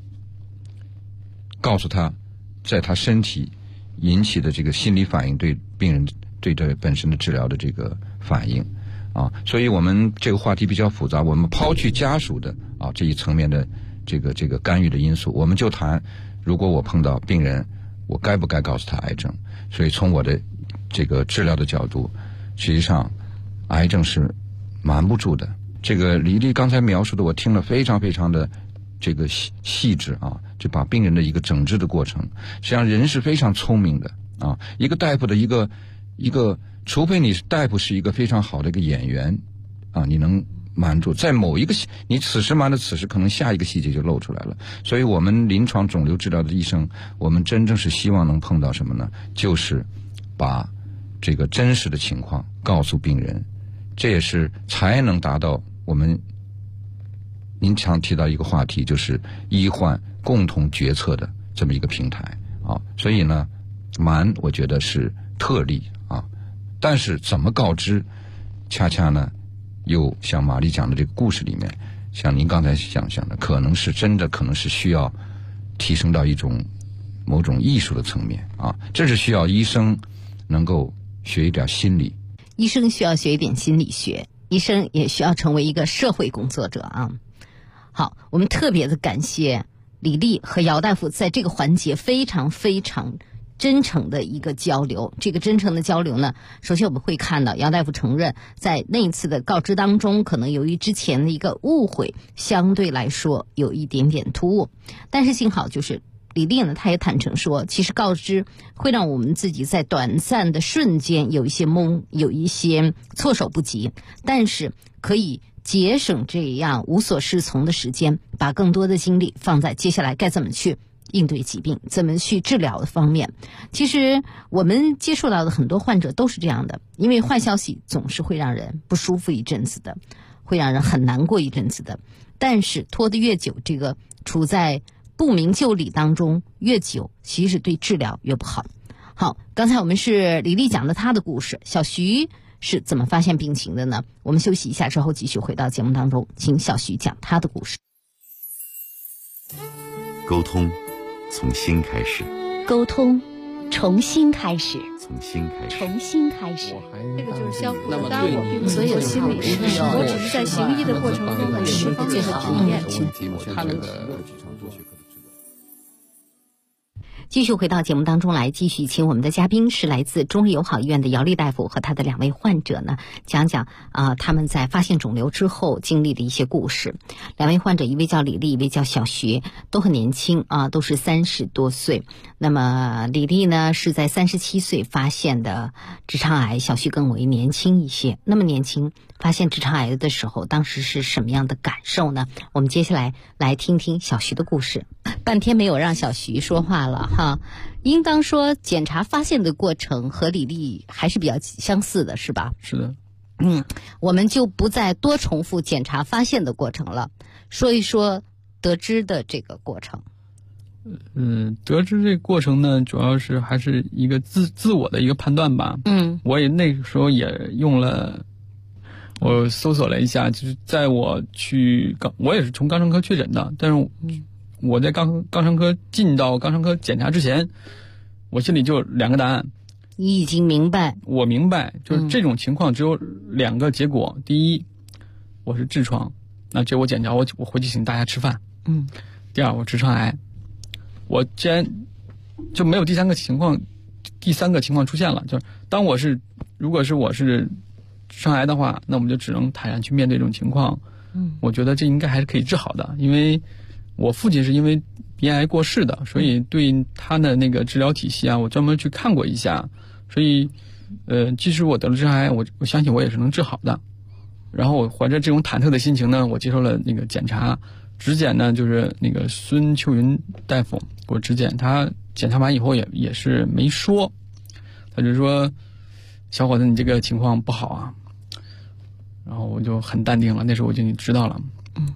告诉他在他身体引起的这个心理反应对病人对这本身的治疗的这个反应所以我们这个话题比较复杂，我们抛去家属的这一层面的这个干预的因素，我们就谈如果我碰到病人，我该不该告诉他癌症。所以从我的这个治疗的角度，实际上癌症是瞒不住的。这个李丽刚才描述的我听了非常非常的这个细致就把病人的一个诊治的过程，实际上人是非常聪明的一个大夫的一个除非你大夫是一个非常好的一个演员你能瞒住，在某一个你此时瞒着此时，可能下一个细节就露出来了。所以我们临床肿瘤治疗的医生，我们真正是希望能碰到什么呢？就是把这个真实的情况告诉病人，这也是才能达到我们您常提到一个话题，就是医患共同决策的这么一个平台所以呢，瞒我觉得是特例但是怎么告知，恰恰呢又像玛丽讲的这个故事里面，像您刚才想象的，可能是真的，可能是需要提升到一种某种艺术的层面这是需要医生能够学一点心理， 医生需要学一点心理学，医生也需要成为一个社会工作者好，我们特别的感谢李丽和姚大夫在这个环节非常非常真诚的一个交流。这个真诚的交流呢，首先我们会看到姚大夫承认，在那一次的告知当中，可能由于之前的一个误会，相对来说有一点点突兀，但是幸好就是李丽呢，她也坦诚说，其实告知会让我们自己在短暂的瞬间有一些懵，有一些措手不及，但是可以节省这样无所适从的时间，把更多的精力放在接下来该怎么去应对疾病，怎么去治疗的方面。其实我们接触到的很多患者都是这样的，因为坏消息总是会让人不舒服一阵子的，会让人很难过一阵子的，但是拖得越久，这个处在不明就里当中越久，其实对治疗越不好。好，刚才我们是李丽讲的她的故事，小徐是怎么发现病情的呢？我们休息一下之后继续回到节目当中，请小徐讲她的故事。 沟通从心开始， 沟通重新开始， 从心开始， 重新开始。 这个就是相互的，当然我并不是心理师，我只是在行医的过程中的十方面的体验。 他那个继续回到节目当中来，继续请我们的嘉宾是来自中日友好医院的姚丽大夫和他的2位患者呢，讲讲他们在发现肿瘤之后经历的一些故事。2位患者，一位叫李丽，一位叫小徐，都很年轻都是30多岁。那么李丽呢是在37岁发现的直肠癌，小徐更为年轻一些。那么年轻发现直肠癌的时候，当时是什么样的感受呢？我们接下来来听听小徐的故事。半天没有让小徐说话了哈，应当说检查发现的过程和李丽还是比较相似的，是吧？ 是的。 我们就不再多重复检查发现的过程了，说一说得知的这个过程。 得知这个过程呢，主要是还是一个自我的一个判断吧。我也那个时候也用了，我搜索了一下，就是在我也是从肛肠科确诊的，但是我在肛肠科进到肛肠科检查之前，我心里就有2个答案。 你已经明白？ 我明白，就是这种情况只有2个结果。第一，我是痔疮，那这我检查，我回去请大家吃饭。第二，我直肠癌。我既然就没有第三个情况出现了，就是如果是我是直肠癌的话，那我们就只能坦然去面对这种情况。我觉得这应该还是可以治好的，因为我父亲是因为鼻癌过世的，所以对他的那个治疗体系我专门去看过一下，所以即使我得了直肠癌，我相信我也是能治好的。然后我怀着这种忐忑的心情呢，我接受了那个检查。指检呢，就是那个孙秋云大夫给我指检，他检查完以后也是没说，他就说小伙子你这个情况不好啊，然后我就很淡定了，那时候我就知道了。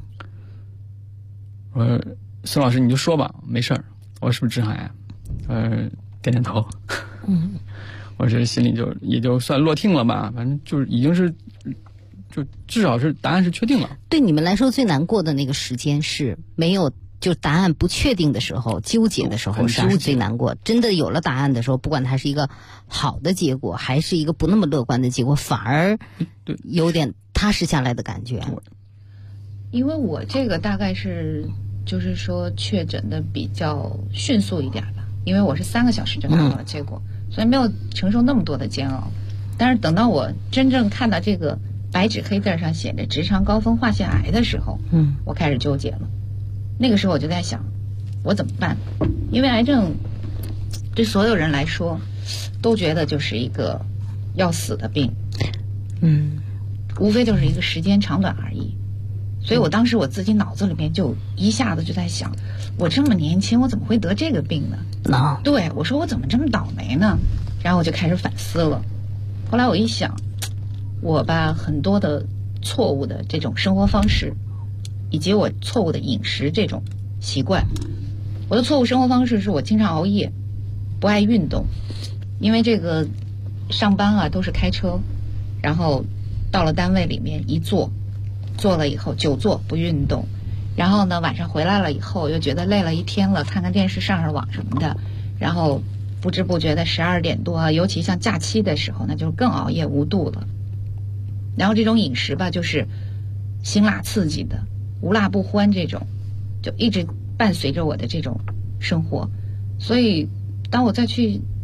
我说孙老师你就说吧，没事儿。我说是不是直肠癌？点点头。我这心里也就算落听了吧，反正就是已经是。就至少是答案是确定了。 对你们来说最难过的那个时间是没有就答案不确定的时候，纠结的时候是最难过。真的有了答案的时候，不管它是一个好的结果还是一个不那么乐观的结果，反而有点踏实下来的感觉。 因为我这个大概是就是说确诊的比较迅速一点吧，因为我是3个小时就拿到了结果，所以没有承受那么多的煎熬。但是等到我真正看到这个白纸黑字上写着直肠高分化腺癌的时候，我开始纠结了。那个时候我就在想，我怎么办？因为癌症对所有人来说都觉得就是一个要死的病，无非就是一个时间长短而已。所以我当时我自己脑子里面就一下子就在想，我这么年轻，我怎么会得这个病呢？对，我说我怎么这么倒霉呢？然后我就开始反思了。后来我一想，我把很多的错误的这种生活方式，以及我错误的饮食这种习惯。我的错误生活方式是我经常熬夜，不爱运动，因为这个上班都是开车，然后到了单位里面一坐了以后久坐不运动，然后呢晚上回来了以后又觉得累了一天了，看看电视上网什么的，然后不知不觉的12点多尤其像假期的时候那就更熬夜无度了。然后这种饮食吧，就是辛辣刺激的，无辣不欢，这种就一直伴随着我的这种生活。所以当我再去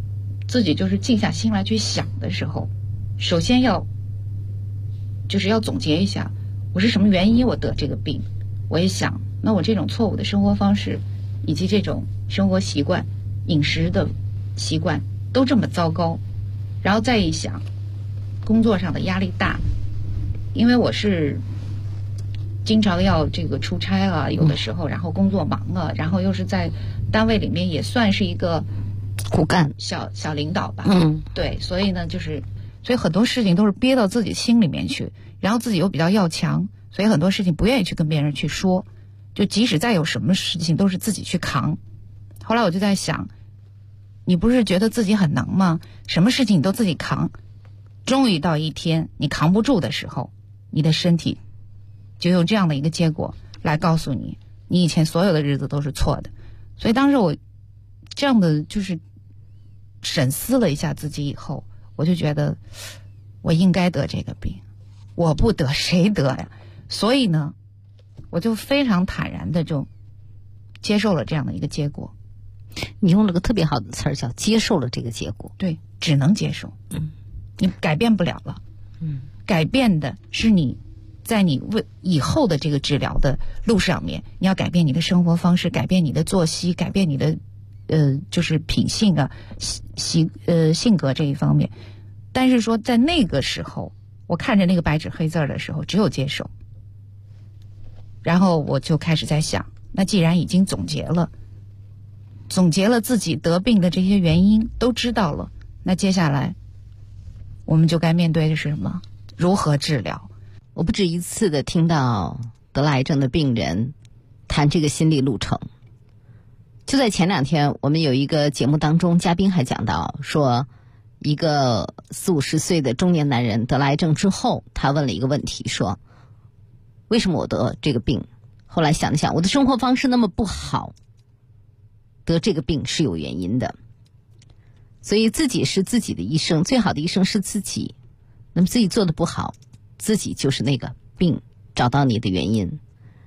自己就是静下心来去想的时候，首先要总结一下我是什么原因我得这个病。我也想，那我这种错误的生活方式以及这种生活习惯、饮食的习惯都这么糟糕，然后再一想工作上的压力大，因为我是经常要这个出差啊，有的时候然后工作忙啊，然后又是在单位里面也算是一个骨干小领导吧，对，所以呢所以很多事情都是憋到自己心里面去，然后自己又比较要强，所以很多事情不愿意去跟别人去说，就即使再有什么事情都是自己去扛。后来我就在想，你不是觉得自己很能吗？什么事情你都自己扛，终于到一天你扛不住的时候，你的身体就有这样的一个结果来告诉你，你以前所有的日子都是错的。所以当时我这样的就是审思了一下自己以后，我就觉得我应该得这个病，我不得谁得呀？所以呢，我就非常坦然的就接受了这样的一个结果。 你用了个特别好的词儿，叫接受了这个结果。 对，只能接受。你改变不了了。改变的是你在你以后的这个治疗的路上面，你要改变你的生活方式，改变你的作息，改变你的就是品性啊、性格这一方面。但是说在那个时候，我看着那个白纸黑字的时候，只有接受。然后我就开始在想，那既然已经总结了自己得病的这些原因，都知道了，那接下来我们就该面对的是什么？如何治疗？ 我不止一次的听到得了癌症的病人谈这个心理路程。就在前2天，我们有一个节目当中，嘉宾还讲到说，一个40-50岁的中年男人得了癌症之后，他问了一个问题，说为什么我得这个病？后来想了想，我的生活方式那么不好，得这个病是有原因的。所以自己是自己的医生，最好的医生是自己。那么自己做的不好，自己就是那个病，找到你的原因。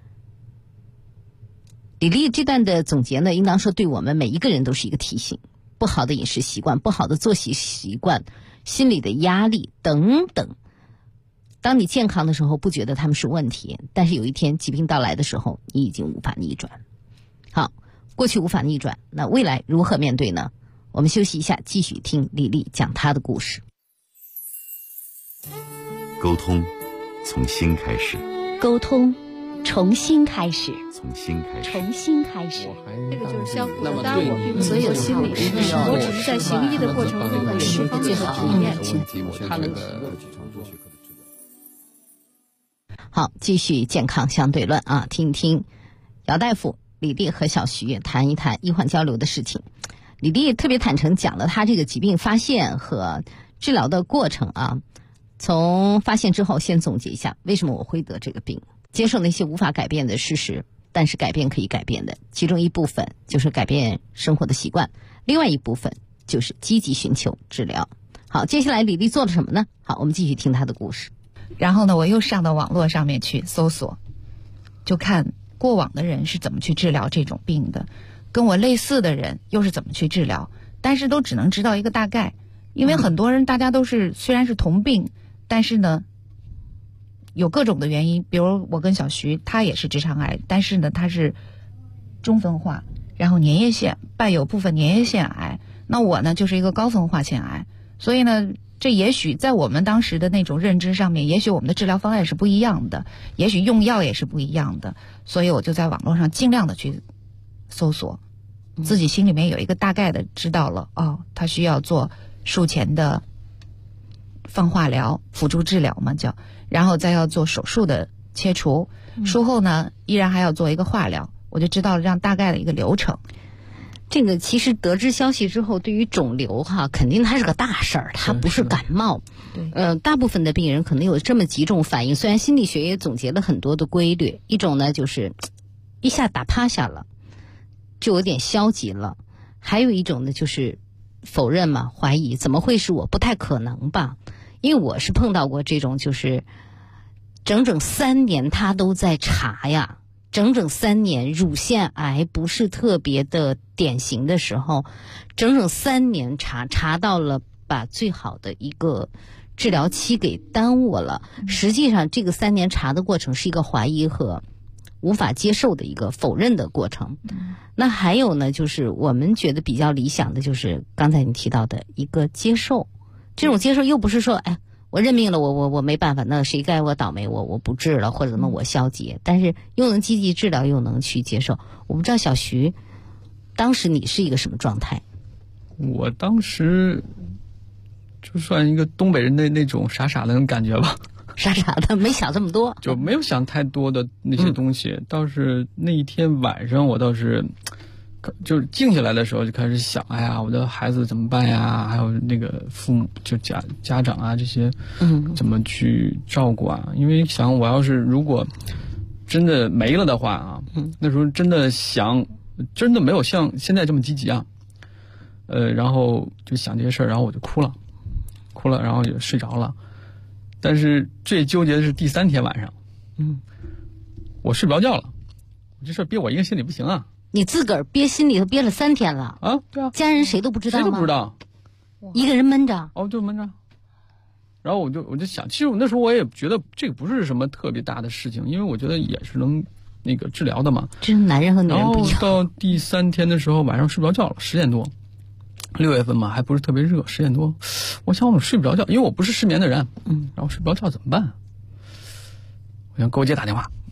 李丽这段的总结呢，应当说对我们每一个人都是一个提醒。不好的饮食习惯，不好的作息习惯，心理的压力等等，当你健康的时候不觉得他们是问题，但是有一天疾病到来的时候，你已经无法逆转。好，过去无法逆转，那未来如何面对呢？我们休息一下，继续听李丽讲她的故事。 沟通从心开始， 沟通重新开始， 从心开始， 重新开始。 这个就是相互的。当然，我并不是心理师，我只是在行医的过程中的释放这个体验。 好，继续健康相对论啊，听一听姚大夫、李丽和小徐谈一谈医患交流的事情。李丽特别坦诚讲了她这个疾病发现和治疗的过程啊。从发现之后，先总结一下为什么我会得这个病，接受那些无法改变的事实，但是改变可以改变的，其中一部分就是改变生活的习惯，另外一部分就是积极寻求治疗。好，接下来李丽做了什么呢？好，我们继续听她的故事。 然后呢，我又上到网络上面去搜索，就看过往的人是怎么去治疗这种病的，跟我类似的人又是怎么去治疗，但是都只能知道一个大概，因为很多人大家都是虽然是同病，但是呢有各种的原因，比如我跟小徐，他也是直肠癌，但是呢他是中分化，然后粘液腺伴有部分粘液腺癌，那我呢就是一个高分化腺癌，所以呢这也许在我们当时的那种认知上面，也许我们的治疗方案是不一样的，也许用药也是不一样的，所以我就在网络上尽量的去搜索，自己心里面有一个大概的知道了，他需要做术前的放化疗辅助治疗嘛叫，然后再要做手术的切除，术后呢依然还要做一个化疗，我就知道了这样大概的一个流程。 这个其实得知消息之后，对于肿瘤肯定它是个大事儿，它不是感冒。对，大部分的病人可能有这么几种反应，虽然心理学也总结了很多的规律，一种呢就是一下打趴下了，就有点消极了，还有一种呢就是否认嘛，怀疑怎么会是我，不太可能吧。因为我是碰到过这种就是整整3年他都在查呀， 整整3年，乳腺癌不是特别的典型的时候，整整3年查到了，把最好的一个治疗期给耽误了。实际上这个3年查的过程是一个怀疑和无法接受的一个否认的过程。那还有呢，就是我们觉得比较理想的就是刚才你提到的一个接受。这种接受又不是说我认命了，我没办法，那谁该我倒霉，我不治了，或者怎么我消极，但是又能积极治疗，又能去接受。我不知道小徐当时你是一个什么状态？ 我当时就算一个东北人的那种傻傻的那种感觉吧， 傻傻的，没想这么多， 就没有想太多的那些东西。倒是那一天晚上，我倒是就是静下来的时候，就开始想，哎呀，我的孩子怎么办呀？还有那个父母，就家长啊这些，怎么去照顾啊？因为想，我要是如果真的没了的话啊，那时候真的没有像现在这么积极啊。然后就想这些事儿，然后我就哭了，然后就睡着了。但是最纠结的是第3天晚上，我睡不着觉了，这事儿憋我一个心里不行啊。 你自个儿憋心里头憋了3天了啊？对啊， 家人谁都不知道吗？ 谁都不知道， 一个人闷着。 就闷着。然后我就想，其实我那时候我也觉得这个不是什么特别大的事情，因为我觉得也是能那个治疗的嘛。 这是男人和女人不一样。 然后到第3天的时候，晚上睡不着觉了，10点多，6月份嘛，还不是特别热，10点多，我想我睡不着觉，因为我不是失眠的人，然后睡不着觉怎么办？我想给我姐打电话，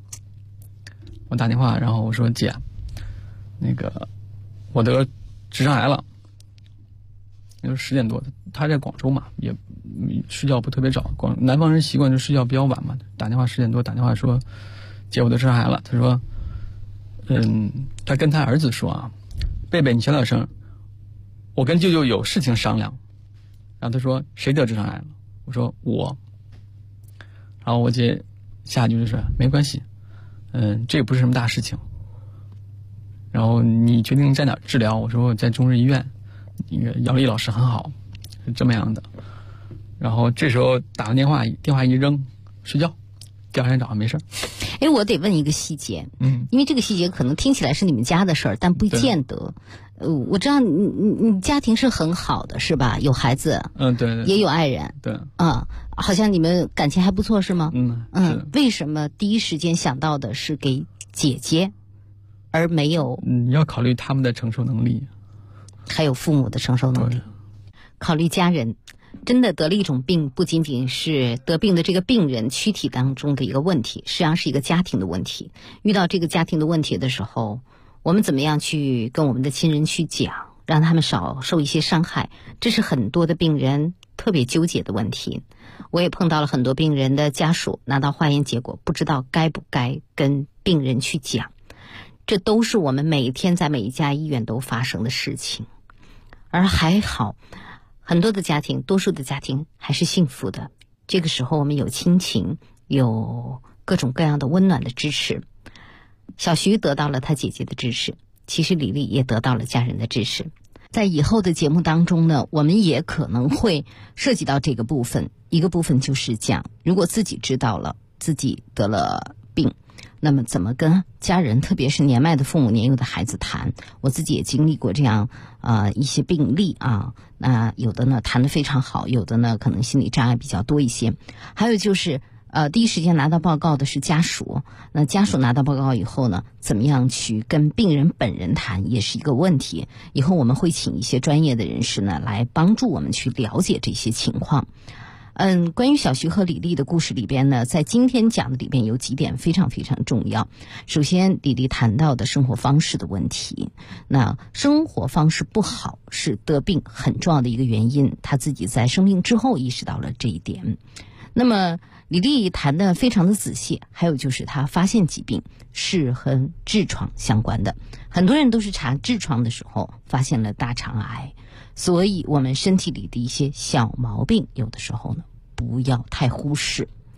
然后我说姐，那个我得直肠癌了，因为10点多，他在广州嘛，也睡觉不特别早，南方人习惯就睡觉比较晚嘛，打电话10点多打电话说，姐我得直肠癌了，他说，他跟他儿子说啊，贝贝你小点声，我跟舅舅有事情商量。然后他说谁得直肠癌了？我说我。然后我姐下一句就是没关系，这也不是什么大事情。然后你决定在哪儿治疗？我说我在中日医院，那个姚丽老师很好，是这么样的。然后这时候打完电话一扔，睡觉，第2天早上没事。 我得问一个细节，因为这个细节可能听起来是你们家的事儿，但不见得。我知道你家庭是很好的，是吧？有孩子， 对， 也有爱人， 对， 好像你们感情还不错，是吗？为什么第一时间想到的是给姐姐，而没有？ 你要考虑他们的承受能力， 还有父母的承受能力，考虑家人。真的得了一种病，不仅仅是得病的这个病人躯体当中的一个问题，实际上是一个家庭的问题。遇到这个家庭的问题的时候，我们怎么样去跟我们的亲人去讲，让他们少受一些伤害，这是很多的病人特别纠结的问题。我也碰到了很多病人的家属拿到化验结果，不知道该不该跟病人去讲，这都是我们每一天在每一家医院都发生的事情。而还好，很多的家庭，多数的家庭还是幸福的。这个时候我们有亲情，有各种各样的温暖的支持。小徐得到了他姐姐的支持，其实李丽也得到了家人的支持。在以后的节目当中呢，我们也可能会涉及到这个部分。一个部分就是讲，如果自己知道了自己得了病，那么怎么跟家人，特别是年迈的父母、年幼的孩子谈。我自己也经历过这样一些病例啊，那有的呢谈得非常好，有的呢可能心理障碍比较多一些。还有就是第一时间拿到报告的是家属，那家属拿到报告以后呢，怎么样去跟病人本人谈也是一个问题。以后我们会请一些专业的人士呢来帮助我们去了解这些情况。关于小徐和李丽的故事里边呢，在今天讲的里边有几点非常非常重要。首先，李丽谈到的生活方式的问题，那生活方式不好是得病很重要的一个原因，她自己在生病之后意识到了这一点。那么李丽谈的非常的仔细，还有就是她发现疾病是和痔疮相关的，很多人都是查痔疮的时候发现了大肠癌。所以我们身体里的一些小毛病，有的时候呢不要太忽视。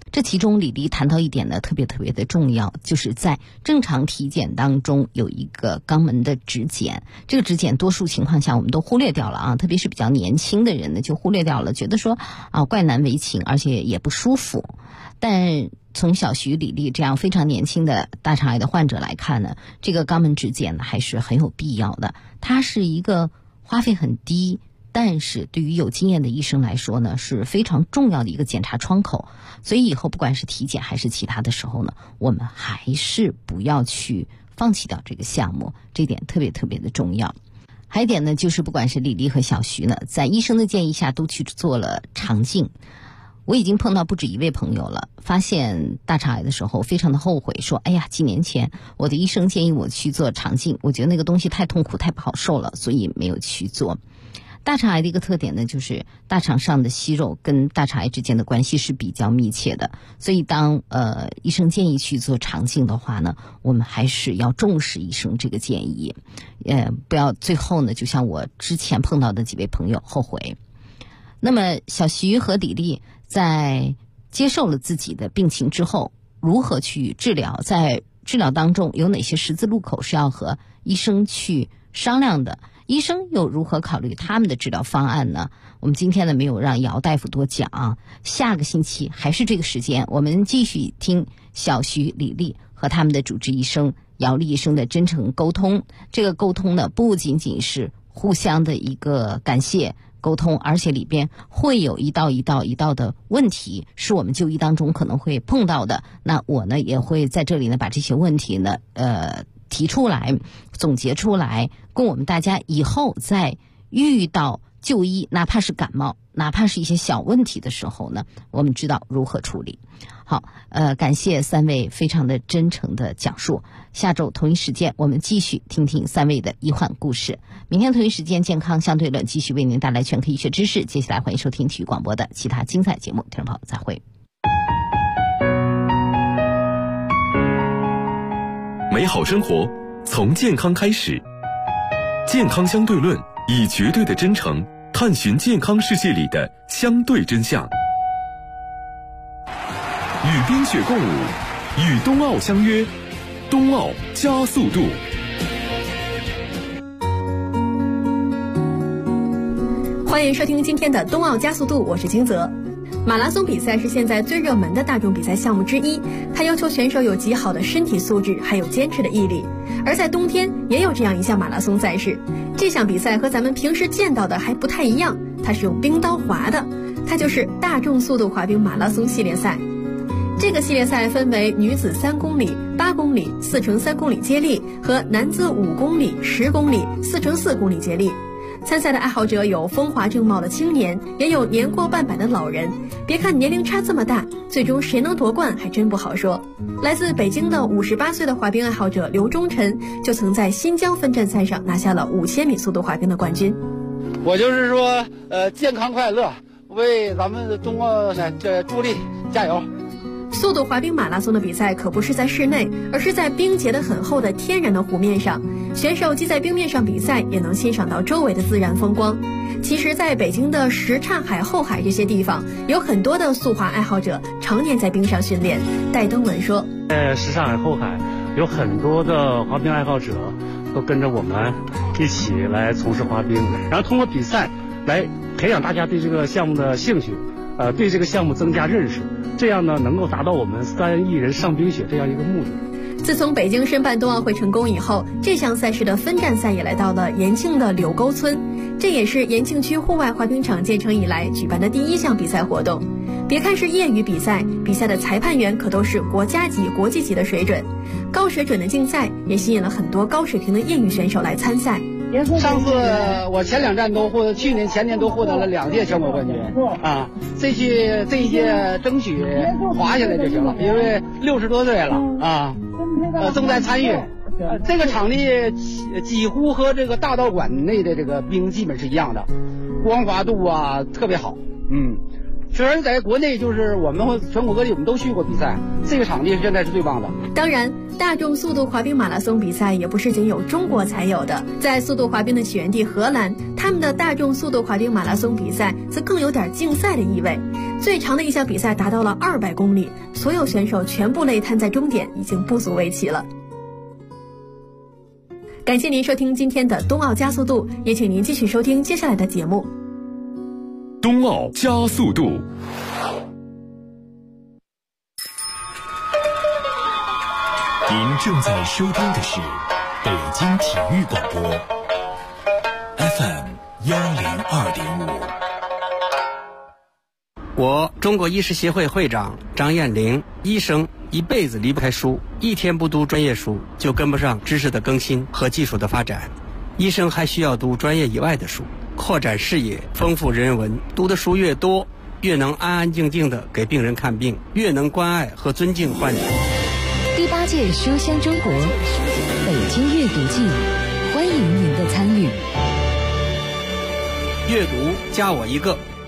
这其中李丽谈到一点呢，特别的重要，就是在正常体检当中有一个肛门的指检。这个指检多数情况下我们都忽略掉了啊，特别是比较年轻的人呢就忽略掉了，觉得说怪难为情，而且也不舒服。但从小徐、李丽这样非常年轻的大肠癌的患者来看呢，这个肛门指检呢还是很有必要的。它是一个花费很低，但是对于有经验的医生来说呢，是非常重要的一个检查窗口。所以以后不管是体检还是其他的时候呢，我们还是不要去放弃掉这个项目，这点特别的重要。还有一点呢，就是不管是李丽和小徐呢，在医生的建议下都去做了肠镜。我已经碰到不止一位朋友了，发现大肠癌的时候非常的后悔，说哎呀，几年前我的医生建议我去做肠镜，我觉得那个东西太痛苦太不好受了，所以没有去做。大肠癌的一个特点呢，就是大肠上的息肉跟大肠癌之间的关系是比较密切的，所以当医生建议去做肠镜的话呢，我们还是要重视医生这个建议，不要最后呢就像我之前碰到的几位朋友后悔。那么小徐和李丽在接受了自己的病情之后，如何去治疗，在治疗当中有哪些十字路口是要和医生去商量的，医生又如何考虑他们的治疗方案呢？我们今天呢没有让姚大夫多讲，下个星期还是这个时间，我们继续听小徐、李丽和他们的主治医生姚丽医生的真诚沟通。这个沟通呢，不仅仅是互相的一个感谢沟通，而且里边会有一道的问题是我们就医当中可能会碰到的。那我呢也会在这里呢把这些问题呢提出来，总结出来，供我们大家以后在遇到就医，哪怕是感冒，哪怕是一些小问题的时候呢，我们知道如何处理。好，感谢三位非常的真诚的讲述。下周同一时间我们继续听听三位的医患故事。明天同一时间健康相对论继续为您带来全科医学知识。接下来欢迎收听体育广播的其他精彩节目，听众朋友再会。 美好生活从健康开始，健康相对论以绝对的真诚探寻健康世界里的相对真相。与冰雪共舞，与冬奥相约，冬奥加速度。 欢迎收听今天的冬奥加速度，我是金泽。马拉松比赛是现在最热门的大众比赛项目之一，它要求选手有极好的身体素质，还有坚持的毅力。而在冬天也有这样一项马拉松赛事，这项比赛和咱们平时见到的还不太一样，它是用冰刀划的，它就是大众速度滑冰马拉松系列赛。这个系列赛分为女子3公里、8公里、4×3公里接力和男子5公里、10公里、4×4公里接力。参赛的爱好者有风华正茂的青年，也有年过半百的老人。别看年龄差这么大，最终谁能夺冠还真不好说。来自北京的58岁的滑冰爱好者刘忠臣就曾在新疆分站赛上拿下了5000米速度滑冰的冠军。 我就是说健康快乐，为咱们冬奥助力，加油。 速度滑冰马拉松的比赛可不是在室内，而是在冰结得很厚的天然的湖面上，选手既在冰面上比赛，也能欣赏到周围的自然风光。其实在北京的什刹海、后海这些地方，有很多的速滑爱好者常年在冰上训练。戴登文说， 什刹海、后海有很多的滑冰爱好者都跟着我们一起来从事滑冰，然后通过比赛来培养大家对这个项目的兴趣，对这个项目增加认识，这样呢能够达到我们3亿人上冰雪这样一个目的。 自从北京申办冬奥会成功以后，这项赛事的分站赛也来到了延庆的柳沟村，这也是延庆区户外滑冰场建成以来举办的第1项比赛活动。别看是业余比赛，比赛的裁判员可都是国家级、国际级的水准，高水准的竞赛也吸引了很多高水平的业余选手来参赛。 上次我前2站都获，去年前年都获得了2届全国冠军啊！这一届争取滑下来就行了，因为60多岁了啊，正在参与。这个场地几乎和这个大道馆内的这个冰基本是一样的，光滑度啊特别好。虽然在国内就是我们全国各地我们都去过比赛，这个场地现在是最棒的。 当然，大众速度滑冰马拉松比赛也不是仅有中国才有的，在速度滑冰的起源地荷兰，它他们的大众速度滑冰马拉松比赛则更有点竞赛的意味。最长的一项比赛达到了200公里，所有选手全部累瘫在终点，已经不足为奇了。感谢您收听今天的冬奥加速度，也请您继续收听接下来的节目。 冬奥加速度。 您正在收听的是北京体育广播 FM 102.5。 我中国医师协会会长张艳玲，医生一辈子离不开书，一天不读专业书就跟不上知识的更新和技术的发展。医生还需要读专业以外的书，扩展视野，丰富人文。读的书越多，越能安安静静地给病人看病，越能关爱和尊敬患者。 第8届书香中国北京阅读季，欢迎您的参与。 阅读加我一个。